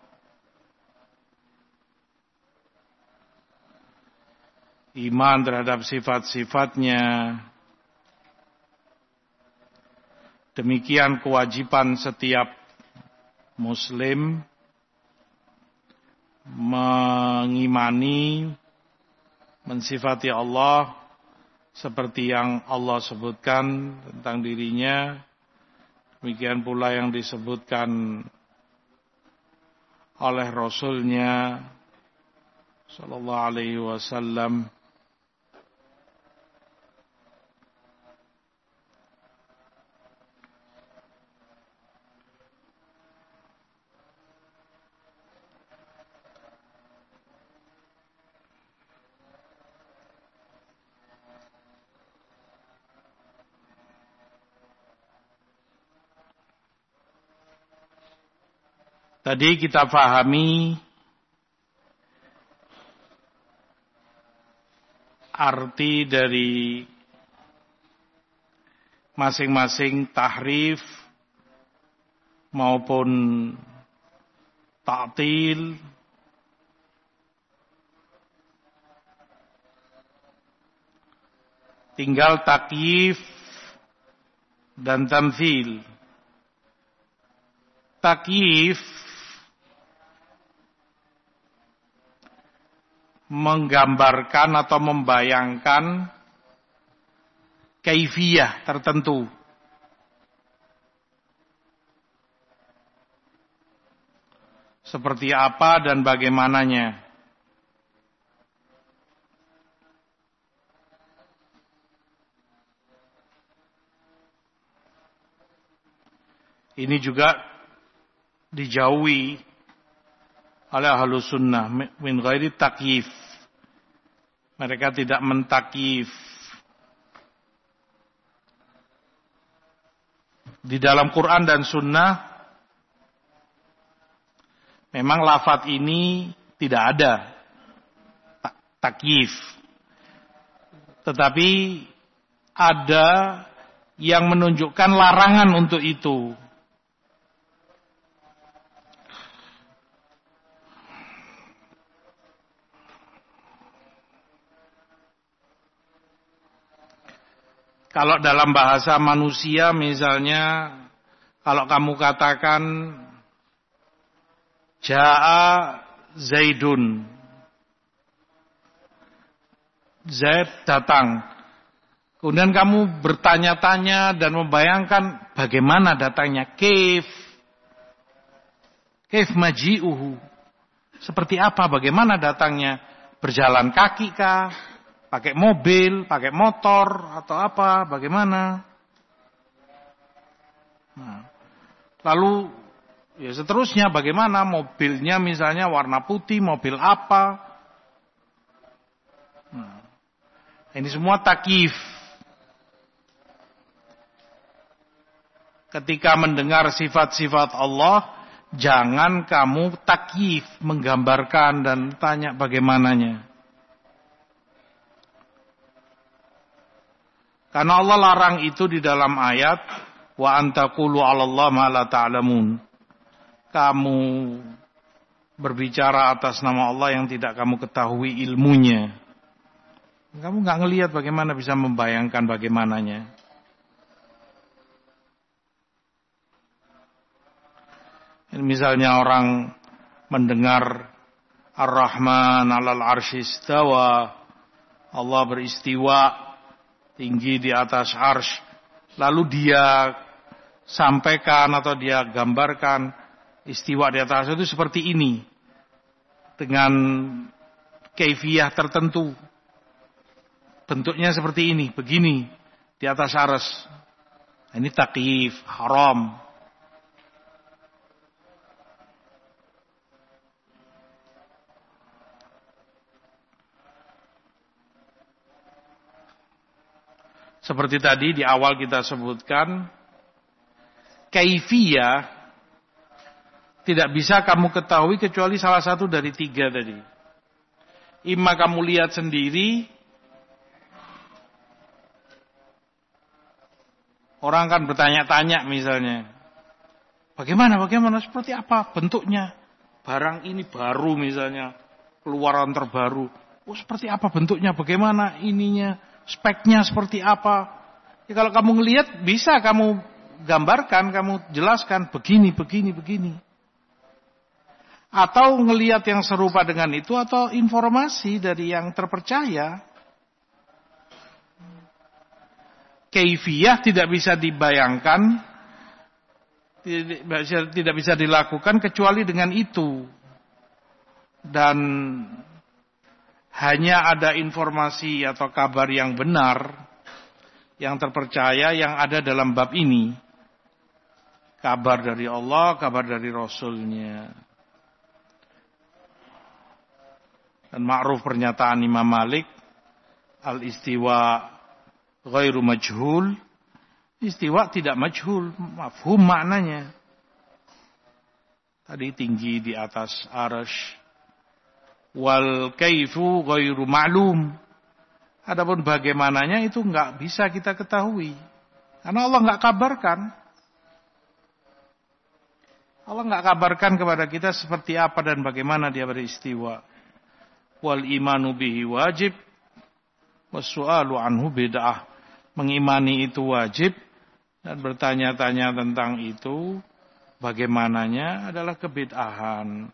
iman terhadap sifat-sifatnya, demikian kewajiban setiap Muslim mengimani, mensifati Allah seperti yang Allah sebutkan tentang dirinya. Demikian pula yang disebutkan oleh Rasulnya sallallahu alaihi wasallam. Tadi kita pahami arti dari masing-masing tahrif maupun ta'til. Tinggal takyif dan tamthil. Takyif menggambarkan atau membayangkan kaifiyah tertentu. Seperti apa dan bagaimananya. Ini juga dijauhi oleh Ahlus Sunnah min ghairi takyif. Mereka tidak mentakyif. Di dalam Quran dan Sunnah Memang lafadz ini tidak ada takyif. Tetapi ada yang menunjukkan larangan untuk itu. Kalau dalam bahasa manusia misalnya, kalau kamu katakan Ja'a Zaidun, Zaid datang. Kemudian kamu bertanya-tanya dan membayangkan bagaimana datangnya. Kaif maji'uhu. Seperti apa, bagaimana datangnya? Berjalan kaki kah? Pakai mobil, pakai motor, atau apa, bagaimana? Nah, lalu ya seterusnya bagaimana? Mobilnya misalnya warna putih, mobil apa? Nah, ini semua takyif. Ketika mendengar sifat-sifat Allah, jangan kamu takyif, menggambarkan dan tanya bagaimananya. Karena Allah larang itu di dalam ayat wa antaqulu 'alallahi ma la ta'lamun. Kamu berbicara atas nama Allah yang tidak kamu ketahui ilmunya. Kamu enggak ngelihat bagaimana bisa membayangkan bagaimananya. Misalnya orang mendengar Ar-Rahman 'alal 'arsy istawa, Allah beristiwa tinggi di atas arsy, lalu dia sampaikan atau dia gambarkan istiwa di atas itu seperti ini dengan kaifiyah tertentu, bentuknya seperti ini, begini di atas arsy. Ini takyif, haram. Seperti tadi di awal kita sebutkan, kaifiyah tidak bisa kamu ketahui kecuali salah satu dari tiga tadi. Imma kamu lihat sendiri, orang kan bertanya-tanya misalnya, bagaimana, seperti apa bentuknya? Barang ini baru misalnya, keluaran terbaru. Oh, seperti apa bentuknya, bagaimana ininya? Speknya seperti apa? Ya, kalau kamu ngelihat bisa kamu gambarkan, kamu jelaskan begini. Atau ngelihat yang serupa dengan itu atau informasi dari yang terpercaya. Kaifiyah tidak bisa dibayangkan, tidak bisa dilakukan kecuali dengan itu. Dan hanya ada informasi atau kabar yang benar, yang terpercaya, yang ada dalam bab ini. Kabar dari Allah, kabar dari Rasulnya. Dan ma'ruf pernyataan Imam Malik, al-istiwa ghairu majhul. Istiwa tidak majhul, mafhum maknanya. Tadi tinggi di atas arsy. Wal kaifu ghairu ma'lum. Adapun bagaimananya itu enggak bisa kita ketahui. Karena Allah enggak kabarkan. Allah enggak kabarkan kepada kita seperti apa dan bagaimana dia beristiwa. Wal imanu bihi wajib, wassu'alu anhu bid'ah. Mengimani itu wajib dan bertanya-tanya tentang itu bagaimananya adalah kebid'ahan.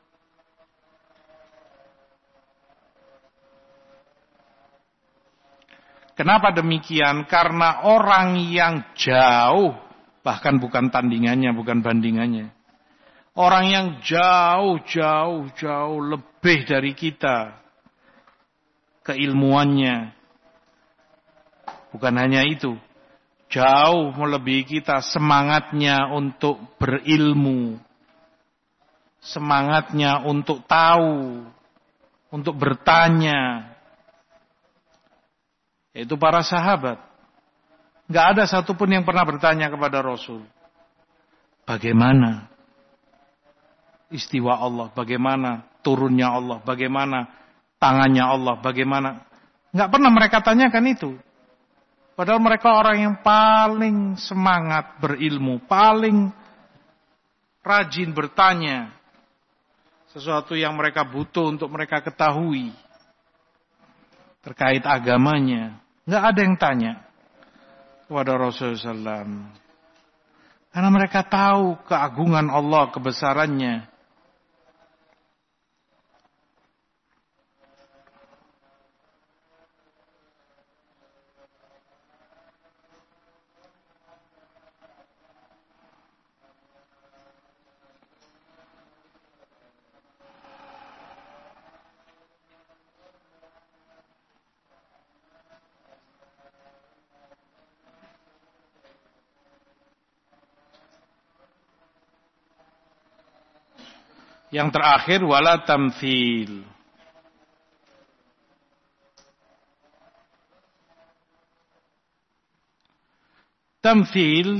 Kenapa demikian? Karena orang yang jauh, bahkan bukan tandingannya, bukan bandingannya. Orang yang jauh lebih dari kita keilmuannya. Bukan hanya itu, jauh melebihi kita semangatnya untuk berilmu. Semangatnya untuk tahu, untuk bertanya. Yaitu para sahabat. Enggak ada satupun yang pernah bertanya kepada Rasul. Bagaimana? istiwa Allah, bagaimana turunnya Allah, bagaimana tangannya Allah, bagaimana. Nggak pernah mereka tanyakan itu. Padahal mereka orang yang paling semangat berilmu, paling rajin bertanya. Sesuatu yang mereka butuh untuk mereka ketahui terkait agamanya. Nggak ada yang tanya kepada Rasulullah SAW. Karena mereka tahu keagungan Allah, kebesarannya. Yang terakhir wala tamthil. Tamthil,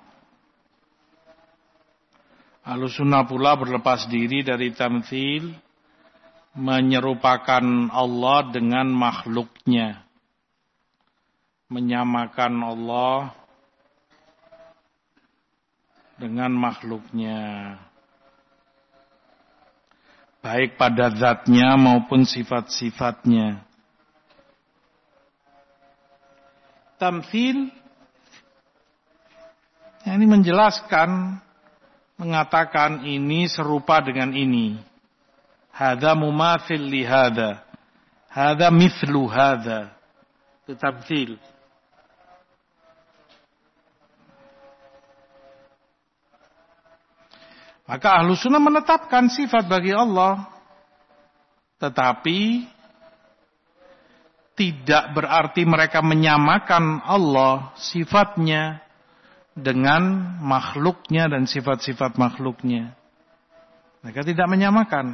Ahlussunnah pula berlepas diri dari tamthil, menyerupakan Allah dengan makhluknya, menyamakan Allah dengan makhluknya, baik pada zatnya maupun sifat-sifatnya. Tamthil, ini menjelaskan, mengatakan ini serupa dengan ini. Hadza mumathil li hadza. Hadza mithlu hadza. Itu tamthil. Maka Ahlussunnah menetapkan sifat bagi Allah, tetapi tidak berarti mereka menyamakan Allah sifatnya dengan makhluknya dan sifat-sifat makhluknya. Mereka tidak menyamakan.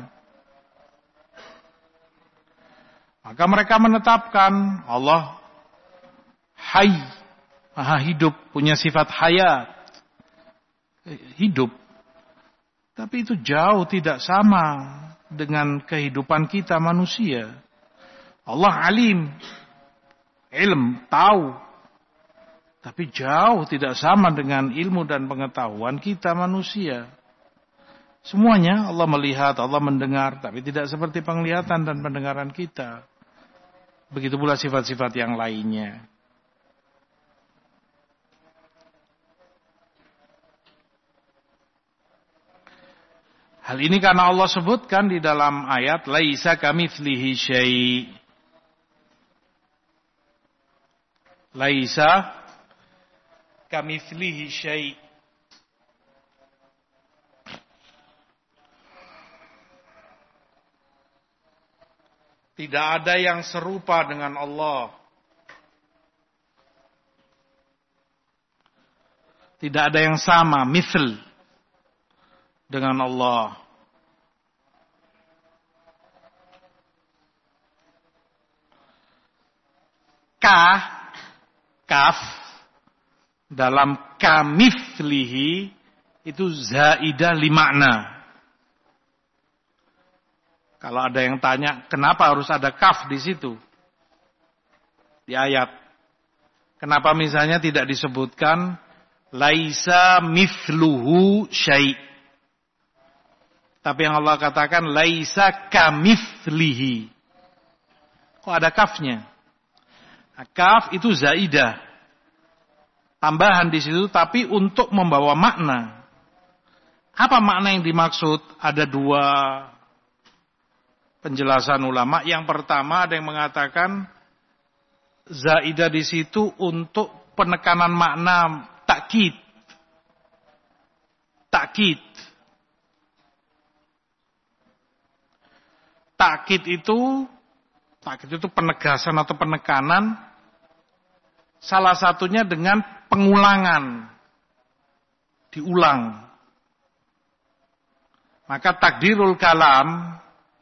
Maka mereka menetapkan Allah Hayy, Maha hidup, punya sifat hayat, hidup. Tapi itu jauh tidak sama dengan kehidupan kita manusia. Allah alim, ilm, tahu. Tapi jauh tidak sama dengan ilmu dan pengetahuan kita manusia. Semuanya Allah melihat, Allah mendengar, tapi tidak seperti penglihatan dan pendengaran kita. Begitu pula sifat-sifat yang lainnya. Hal ini karena Allah sebutkan di dalam ayat laisa kamitslihi syai'. Laisa kamitslihi syai'. Tidak ada yang serupa dengan Allah. Tidak ada yang sama, misl, dengan Allah. Kaf dalam kamitslihi itu zaidah li makna. Kalau ada yang tanya, kenapa harus ada kaf di situ? Di ayat. Kenapa misalnya tidak disebutkan laisa mithluhu syai'? Tapi yang Allah katakan laisa kamitslihi. Kok ada kafnya? Nah, kaf itu zaidah. Tambahan di situ tapi untuk membawa makna. Apa makna yang dimaksud? Ada dua penjelasan ulama. Yang pertama ada yang mengatakan zaidah di situ untuk penekanan makna takkid. Takkid. Takkid itu penegasan atau penekanan, salah satunya dengan pengulangan, diulang. Maka takdirul kalam,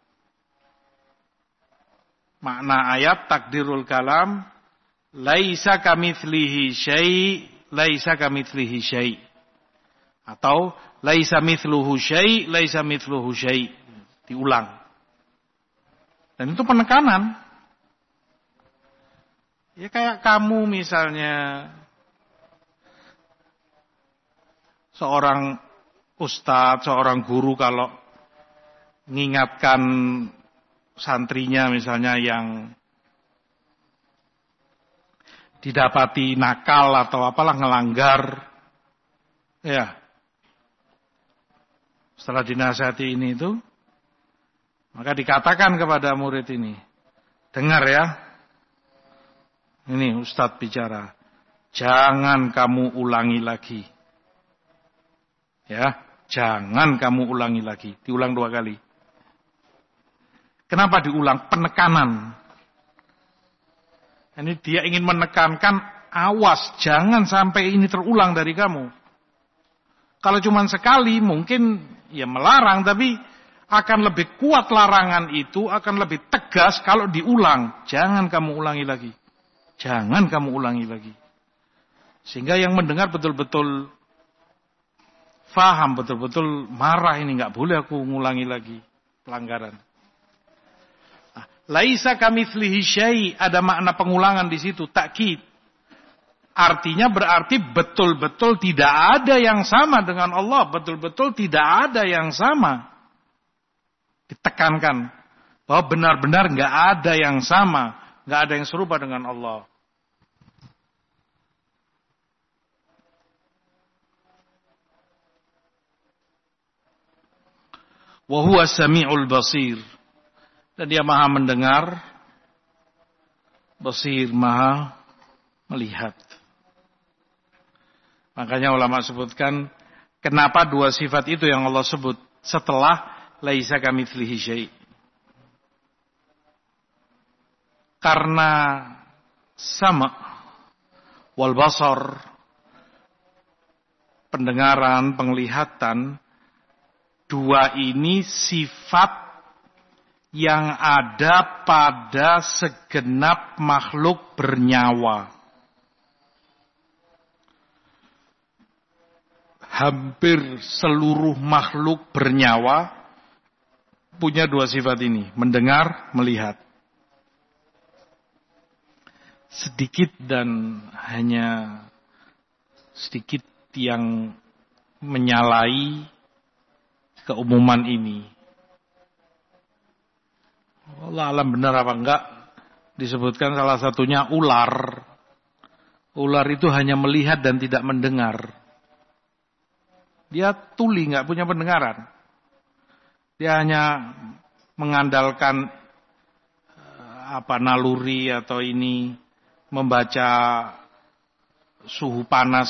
makna ayat takdirul kalam, laisa kamitslihi syai', laisa kamitslihi syai'. Atau laisa mithluhu syai', laisa mithluhu syai'. Diulang. Dan itu penekanan. Ya kayak kamu misalnya seorang ustadz, seorang guru kalau mengingatkan santrinya misalnya yang didapati nakal atau apalah ngelanggar, ya setelah dinasihati ini itu, maka dikatakan kepada murid ini, dengar ya, ini ustadz bicara, jangan kamu ulangi lagi. Ya, jangan kamu ulangi lagi. Diulang 2 kali. Kenapa diulang? Penekanan. Ini dia ingin menekankan, awas, jangan sampai ini terulang dari kamu. Kalau cuma sekali mungkin ya melarang, tapi akan lebih kuat larangan itu, akan lebih tegas kalau diulang. Jangan kamu ulangi lagi. Jangan kamu ulangi lagi. Sehingga yang mendengar betul-betul faham, betul-betul marah, ini nggak boleh aku ngulangi lagi pelanggaran. Laisa kamitslihi syai', ada makna pengulangan di situ, takkid. Artinya berarti betul-betul tidak ada yang sama dengan Allah, betul-betul tidak ada yang sama. Ditekankan bahwa benar-benar nggak ada yang sama, nggak ada yang serupa dengan Allah. Wa huwa sami'ul basir. Dan dia maha mendengar, basir, maha melihat. Makanya ulama sebutkan, kenapa 2 sifat itu yang Allah sebut setelah laisa kamitslihi syai'. Karena sama wal basar, pendengaran, penglihatan, 2 ini sifat yang ada pada segenap makhluk bernyawa. Hampir seluruh makhluk bernyawa punya 2 sifat ini, mendengar, melihat. Sedikit dan hanya sedikit yang menyalahi keumuman ini. Allah alam benar apa enggak, disebutkan salah satunya ular. Ular itu hanya melihat dan tidak mendengar. Dia tuli, enggak punya pendengaran. Dia hanya mengandalkan naluri atau ini, membaca suhu panas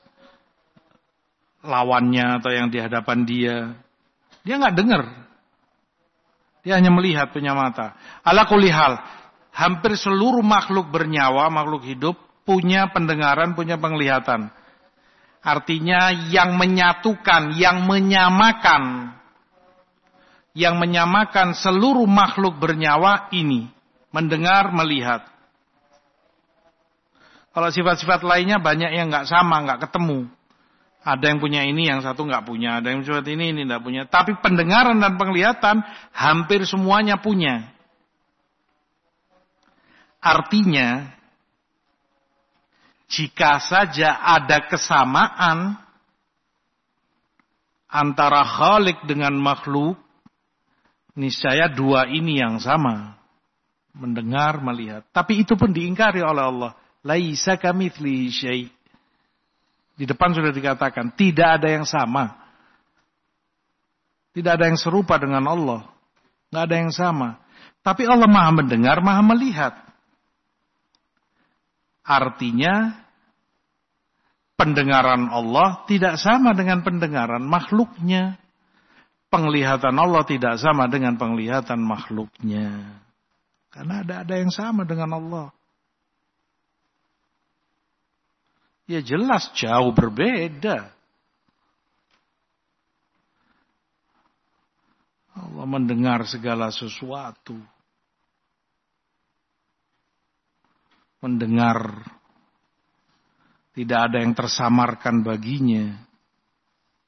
lawannya atau yang di hadapan dia. Dia enggak dengar. Dia hanya melihat, punya mata. Ala kulli hal, hampir seluruh makhluk bernyawa, makhluk hidup, punya pendengaran, punya penglihatan. Artinya yang menyatukan, yang menyamakan seluruh makhluk bernyawa ini, mendengar, melihat. Kalau sifat-sifat lainnya banyak yang nggak sama, nggak ketemu. Ada yang punya ini, yang satu nggak punya. Ada yang seperti ini nggak punya. Tapi pendengaran dan penglihatan hampir semuanya punya. Artinya, jika saja ada kesamaan antara Khalik dengan makhluk, niscaya 2 ini yang sama. Mendengar, melihat. Tapi itu pun diingkari oleh Allah. Laisa kamitslihi syai'. Di depan sudah dikatakan, tidak ada yang sama. Tidak ada yang serupa dengan Allah. Tidak ada yang sama. Tapi Allah maha mendengar, maha melihat. Artinya, pendengaran Allah tidak sama dengan pendengaran makhluknya. Penglihatan Allah tidak sama dengan penglihatan makhluknya. Karena ada yang sama dengan Allah. Ya jelas jauh berbeda. Allah mendengar segala sesuatu. Mendengar. Tidak ada yang tersamarkan baginya.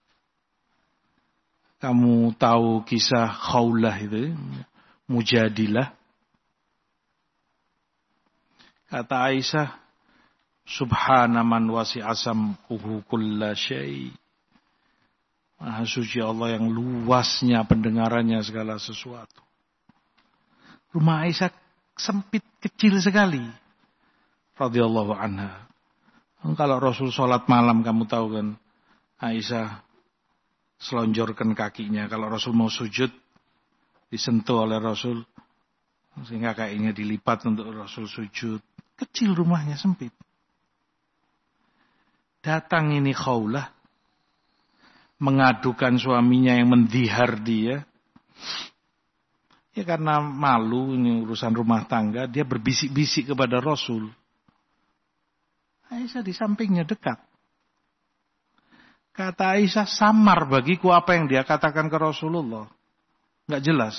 Kamu tahu kisah Khawlah itu, Mujadilah. Kata Aisyah, Subhana man wasi'a sam'uhu kulla syai'. Maha suci Allah yang luasnya pendengarannya segala sesuatu. Rumah Aisyah sempit, kecil sekali. Radhiyallahu anha. Kalau Rasul sholat malam, kamu tahu kan, Aisyah selonjorkan kakinya. Kalau Rasul mau sujud, disentuh oleh Rasul, sehingga kakinya dilipat untuk Rasul sujud. Kecil rumahnya, sempit. Datang ini Khawlah, mengadukan suaminya yang mendihar dia. Ya karena malu, ini urusan rumah tangga, dia berbisik-bisik kepada Rasul. Aisyah di sampingnya dekat. Kata Aisyah, samar bagiku apa yang dia katakan ke Rasulullah. Enggak jelas.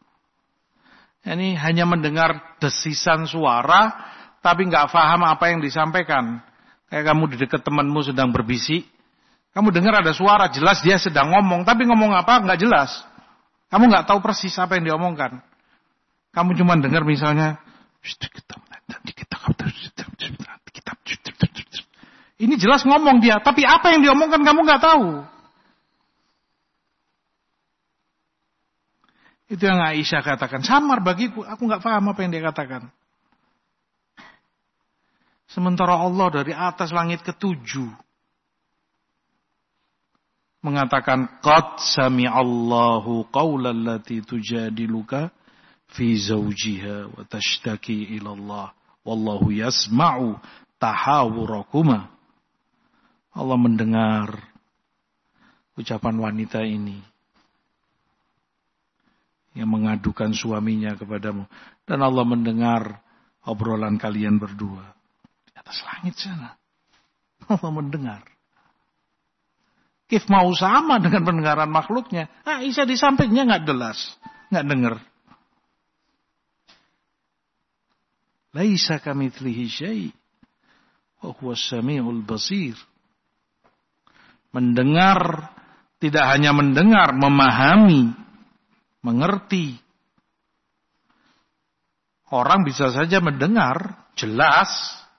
Ini hanya mendengar desisan suara, tapi enggak paham apa yang disampaikan. Kayak kamu di dekat temanmu sedang berbisik, kamu dengar ada suara, jelas dia sedang ngomong, tapi ngomong apa enggak jelas. Kamu enggak tahu persis apa yang diomongkan. Kamu cuma dengar misalnya, ini jelas ngomong dia, tapi apa yang diomongkan kamu enggak tahu. Itu yang Aisyah katakan, samar bagiku, aku enggak paham apa yang dia katakan. Sementara Allah dari atas langit ke-7 mengatakan, qad sami'allahu qaulal lati tujadiluka fi zawjiha wa tashtaki ila Allah wallahu yasma'u tahawurakuma. Allah mendengar ucapan wanita ini yang mengadukan suaminya kepadamu, dan Allah mendengar obrolan kalian berdua di atas langit sana. Allah mendengar. Kif mau sama dengan pendengaran makhluknya? Aisyah di sampingnya nggak jelas, nggak dengar. Laisa kamitslihi syai' wa huwas samiul basir. Mendengar, tidak hanya mendengar, memahami, mengerti. Orang bisa saja mendengar jelas,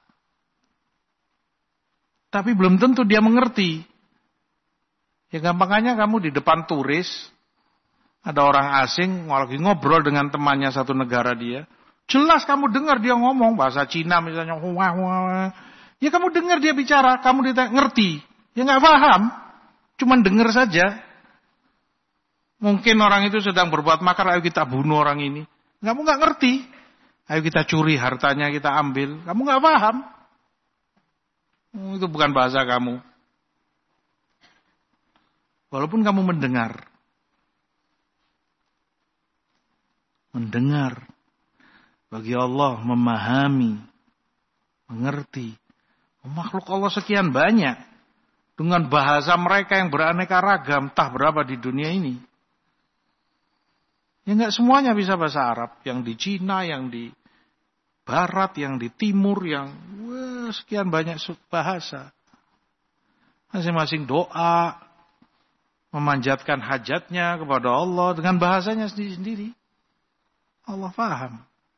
tapi belum tentu dia mengerti. Ya gampangnya kamu di depan turis, ada orang asing lagi ngobrol dengan temannya satu negara dia. Jelas kamu dengar dia ngomong bahasa Cina misalnya. Ya kamu dengar dia bicara, kamu ngerti. Ya nggak paham, cuman dengar saja. Mungkin orang itu sedang berbuat makar, ayo kita bunuh orang ini. Kamu nggak ngerti. Ayo kita curi hartanya, kita ambil. Kamu nggak paham. Itu bukan bahasa kamu. Walaupun kamu mendengar. Mendengar. Bagi Allah memahami. Mengerti. Makhluk Allah sekian banyak. Dengan bahasa mereka yang beraneka ragam. Entah berapa di dunia ini. Ya enggak semuanya bisa bahasa Arab. Yang di Cina, yang di Barat, yang di Timur, yang sekian banyak bahasa. Masing-masing doa, memanjatkan hajatnya kepada Allah dengan bahasanya sendiri-sendiri. Allah paham.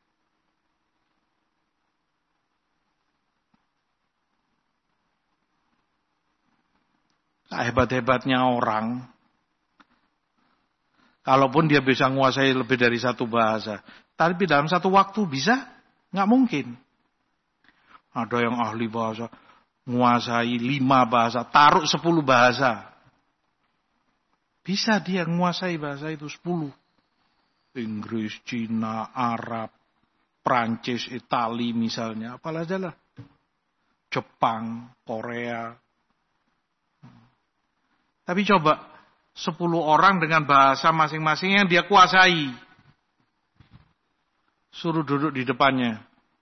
Hebat-hebatnya orang, kalaupun dia bisa menguasai lebih dari satu bahasa, tapi dalam satu waktu bisa? Nggak mungkin. Ada yang ahli bahasa, menguasai 5 bahasa, taruh 10 bahasa. Bisa dia menguasai bahasa itu 10. Inggris, Cina, Arab, Prancis, Itali misalnya, apalah aja lah. Jepang, Korea. Tapi coba 10 orang dengan bahasa masing-masing yang dia kuasai. Suruh duduk di depannya.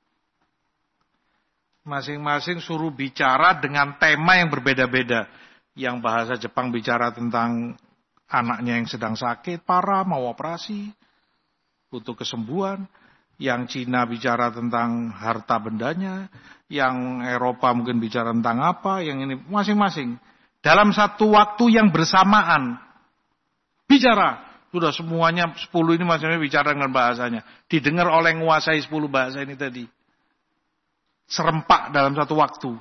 Masing-masing suruh bicara dengan tema yang berbeda-beda. Yang bahasa Jepang bicara tentang anaknya yang sedang sakit, parah, mau operasi, butuh kesembuhan. Yang Cina bicara tentang harta bendanya. Yang Eropa mungkin bicara tentang apa. Yang ini masing-masing. Dalam satu waktu yang bersamaan. bicara. Sudah semuanya 10 ini macamnya bicara dengan bahasanya. Didengar oleh yang menguasai 10 bahasa ini tadi. Serempak dalam satu waktu.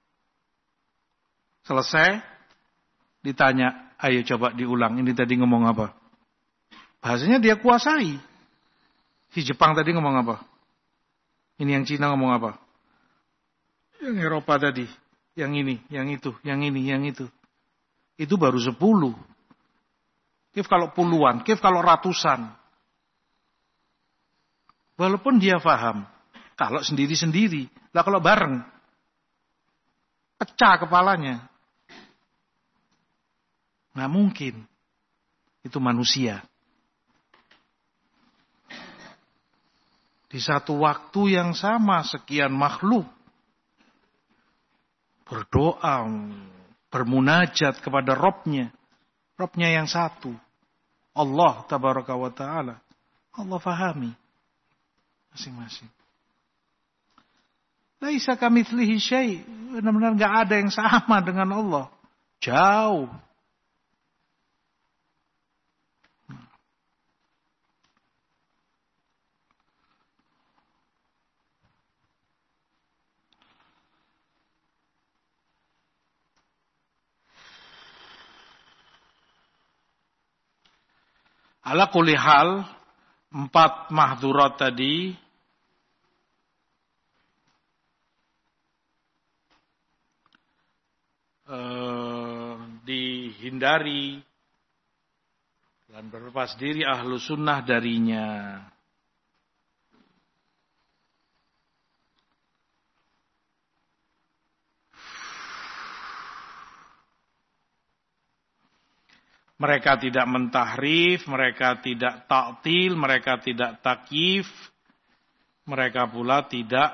Selesai, ditanya, ayo coba diulang, ini tadi ngomong apa? Bahasanya dia kuasai. Si Jepang tadi ngomong apa? Ini yang Cina ngomong apa? Yang Eropa tadi, yang ini, yang itu, yang ini, yang itu. Itu baru 10. Kif kalau puluhan, kif kalau ratusan. Walaupun dia paham. Kalau sendiri-sendiri. Lah kalau bareng. Pecah kepalanya. Nggak mungkin. Itu manusia. Di satu waktu yang sama sekian makhluk. Berdoa. Bermunajat kepada Robnya. Robnya yang satu. Allah tabaraka wa ta'ala. Allah fahami. Masing-masing. Laisa kamitslihi syai'. Benar-benar enggak ada yang sama dengan Allah. Jauh. Ala kulli hal, 4 mahdhurat tadi dihindari dan berlepas diri ahlu sunnah darinya. Mereka tidak mentahrif, mereka tidak ta'til, mereka tidak takyif, mereka pula tidak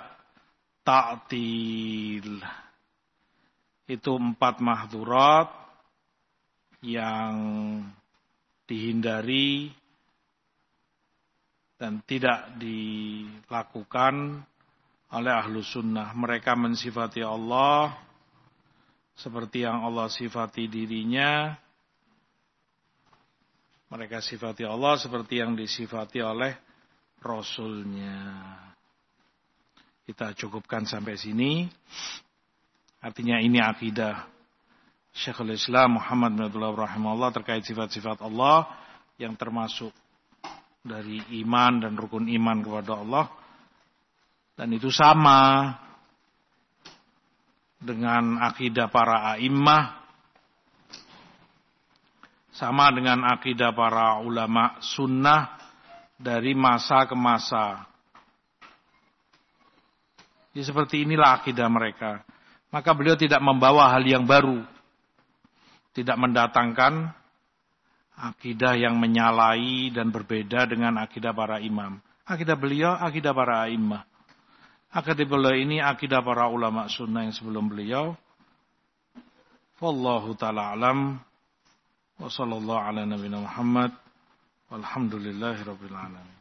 ta'til. Itu 4 mahdhurat yang dihindari dan tidak dilakukan oleh ahlu sunnah. Mereka mensifati Allah seperti yang Allah sifati dirinya. Mereka sifati Allah seperti yang disifati oleh Rasulnya. Kita cukupkan sampai sini. Artinya ini akidah Syekhul Islam Muhammad bin Abdullah rahimahullah terkait sifat-sifat Allah yang termasuk dari iman dan rukun iman kepada Allah. Dan itu sama dengan akidah para a'immah. Sama dengan akidah para ulama sunnah dari masa ke masa. Jadi seperti inilah akidah mereka. Maka beliau tidak membawa hal yang baru. Tidak mendatangkan akidah yang menyalahi dan berbeda dengan akidah para imam. Akidah beliau, akidah para a'immah. Akidah beliau ini akidah para ulama sunnah yang sebelum beliau. Wallahu ta'ala alam. Wa sallallahu ala nabiyina Muhammad. Walhamdulillahi rabbil alamin.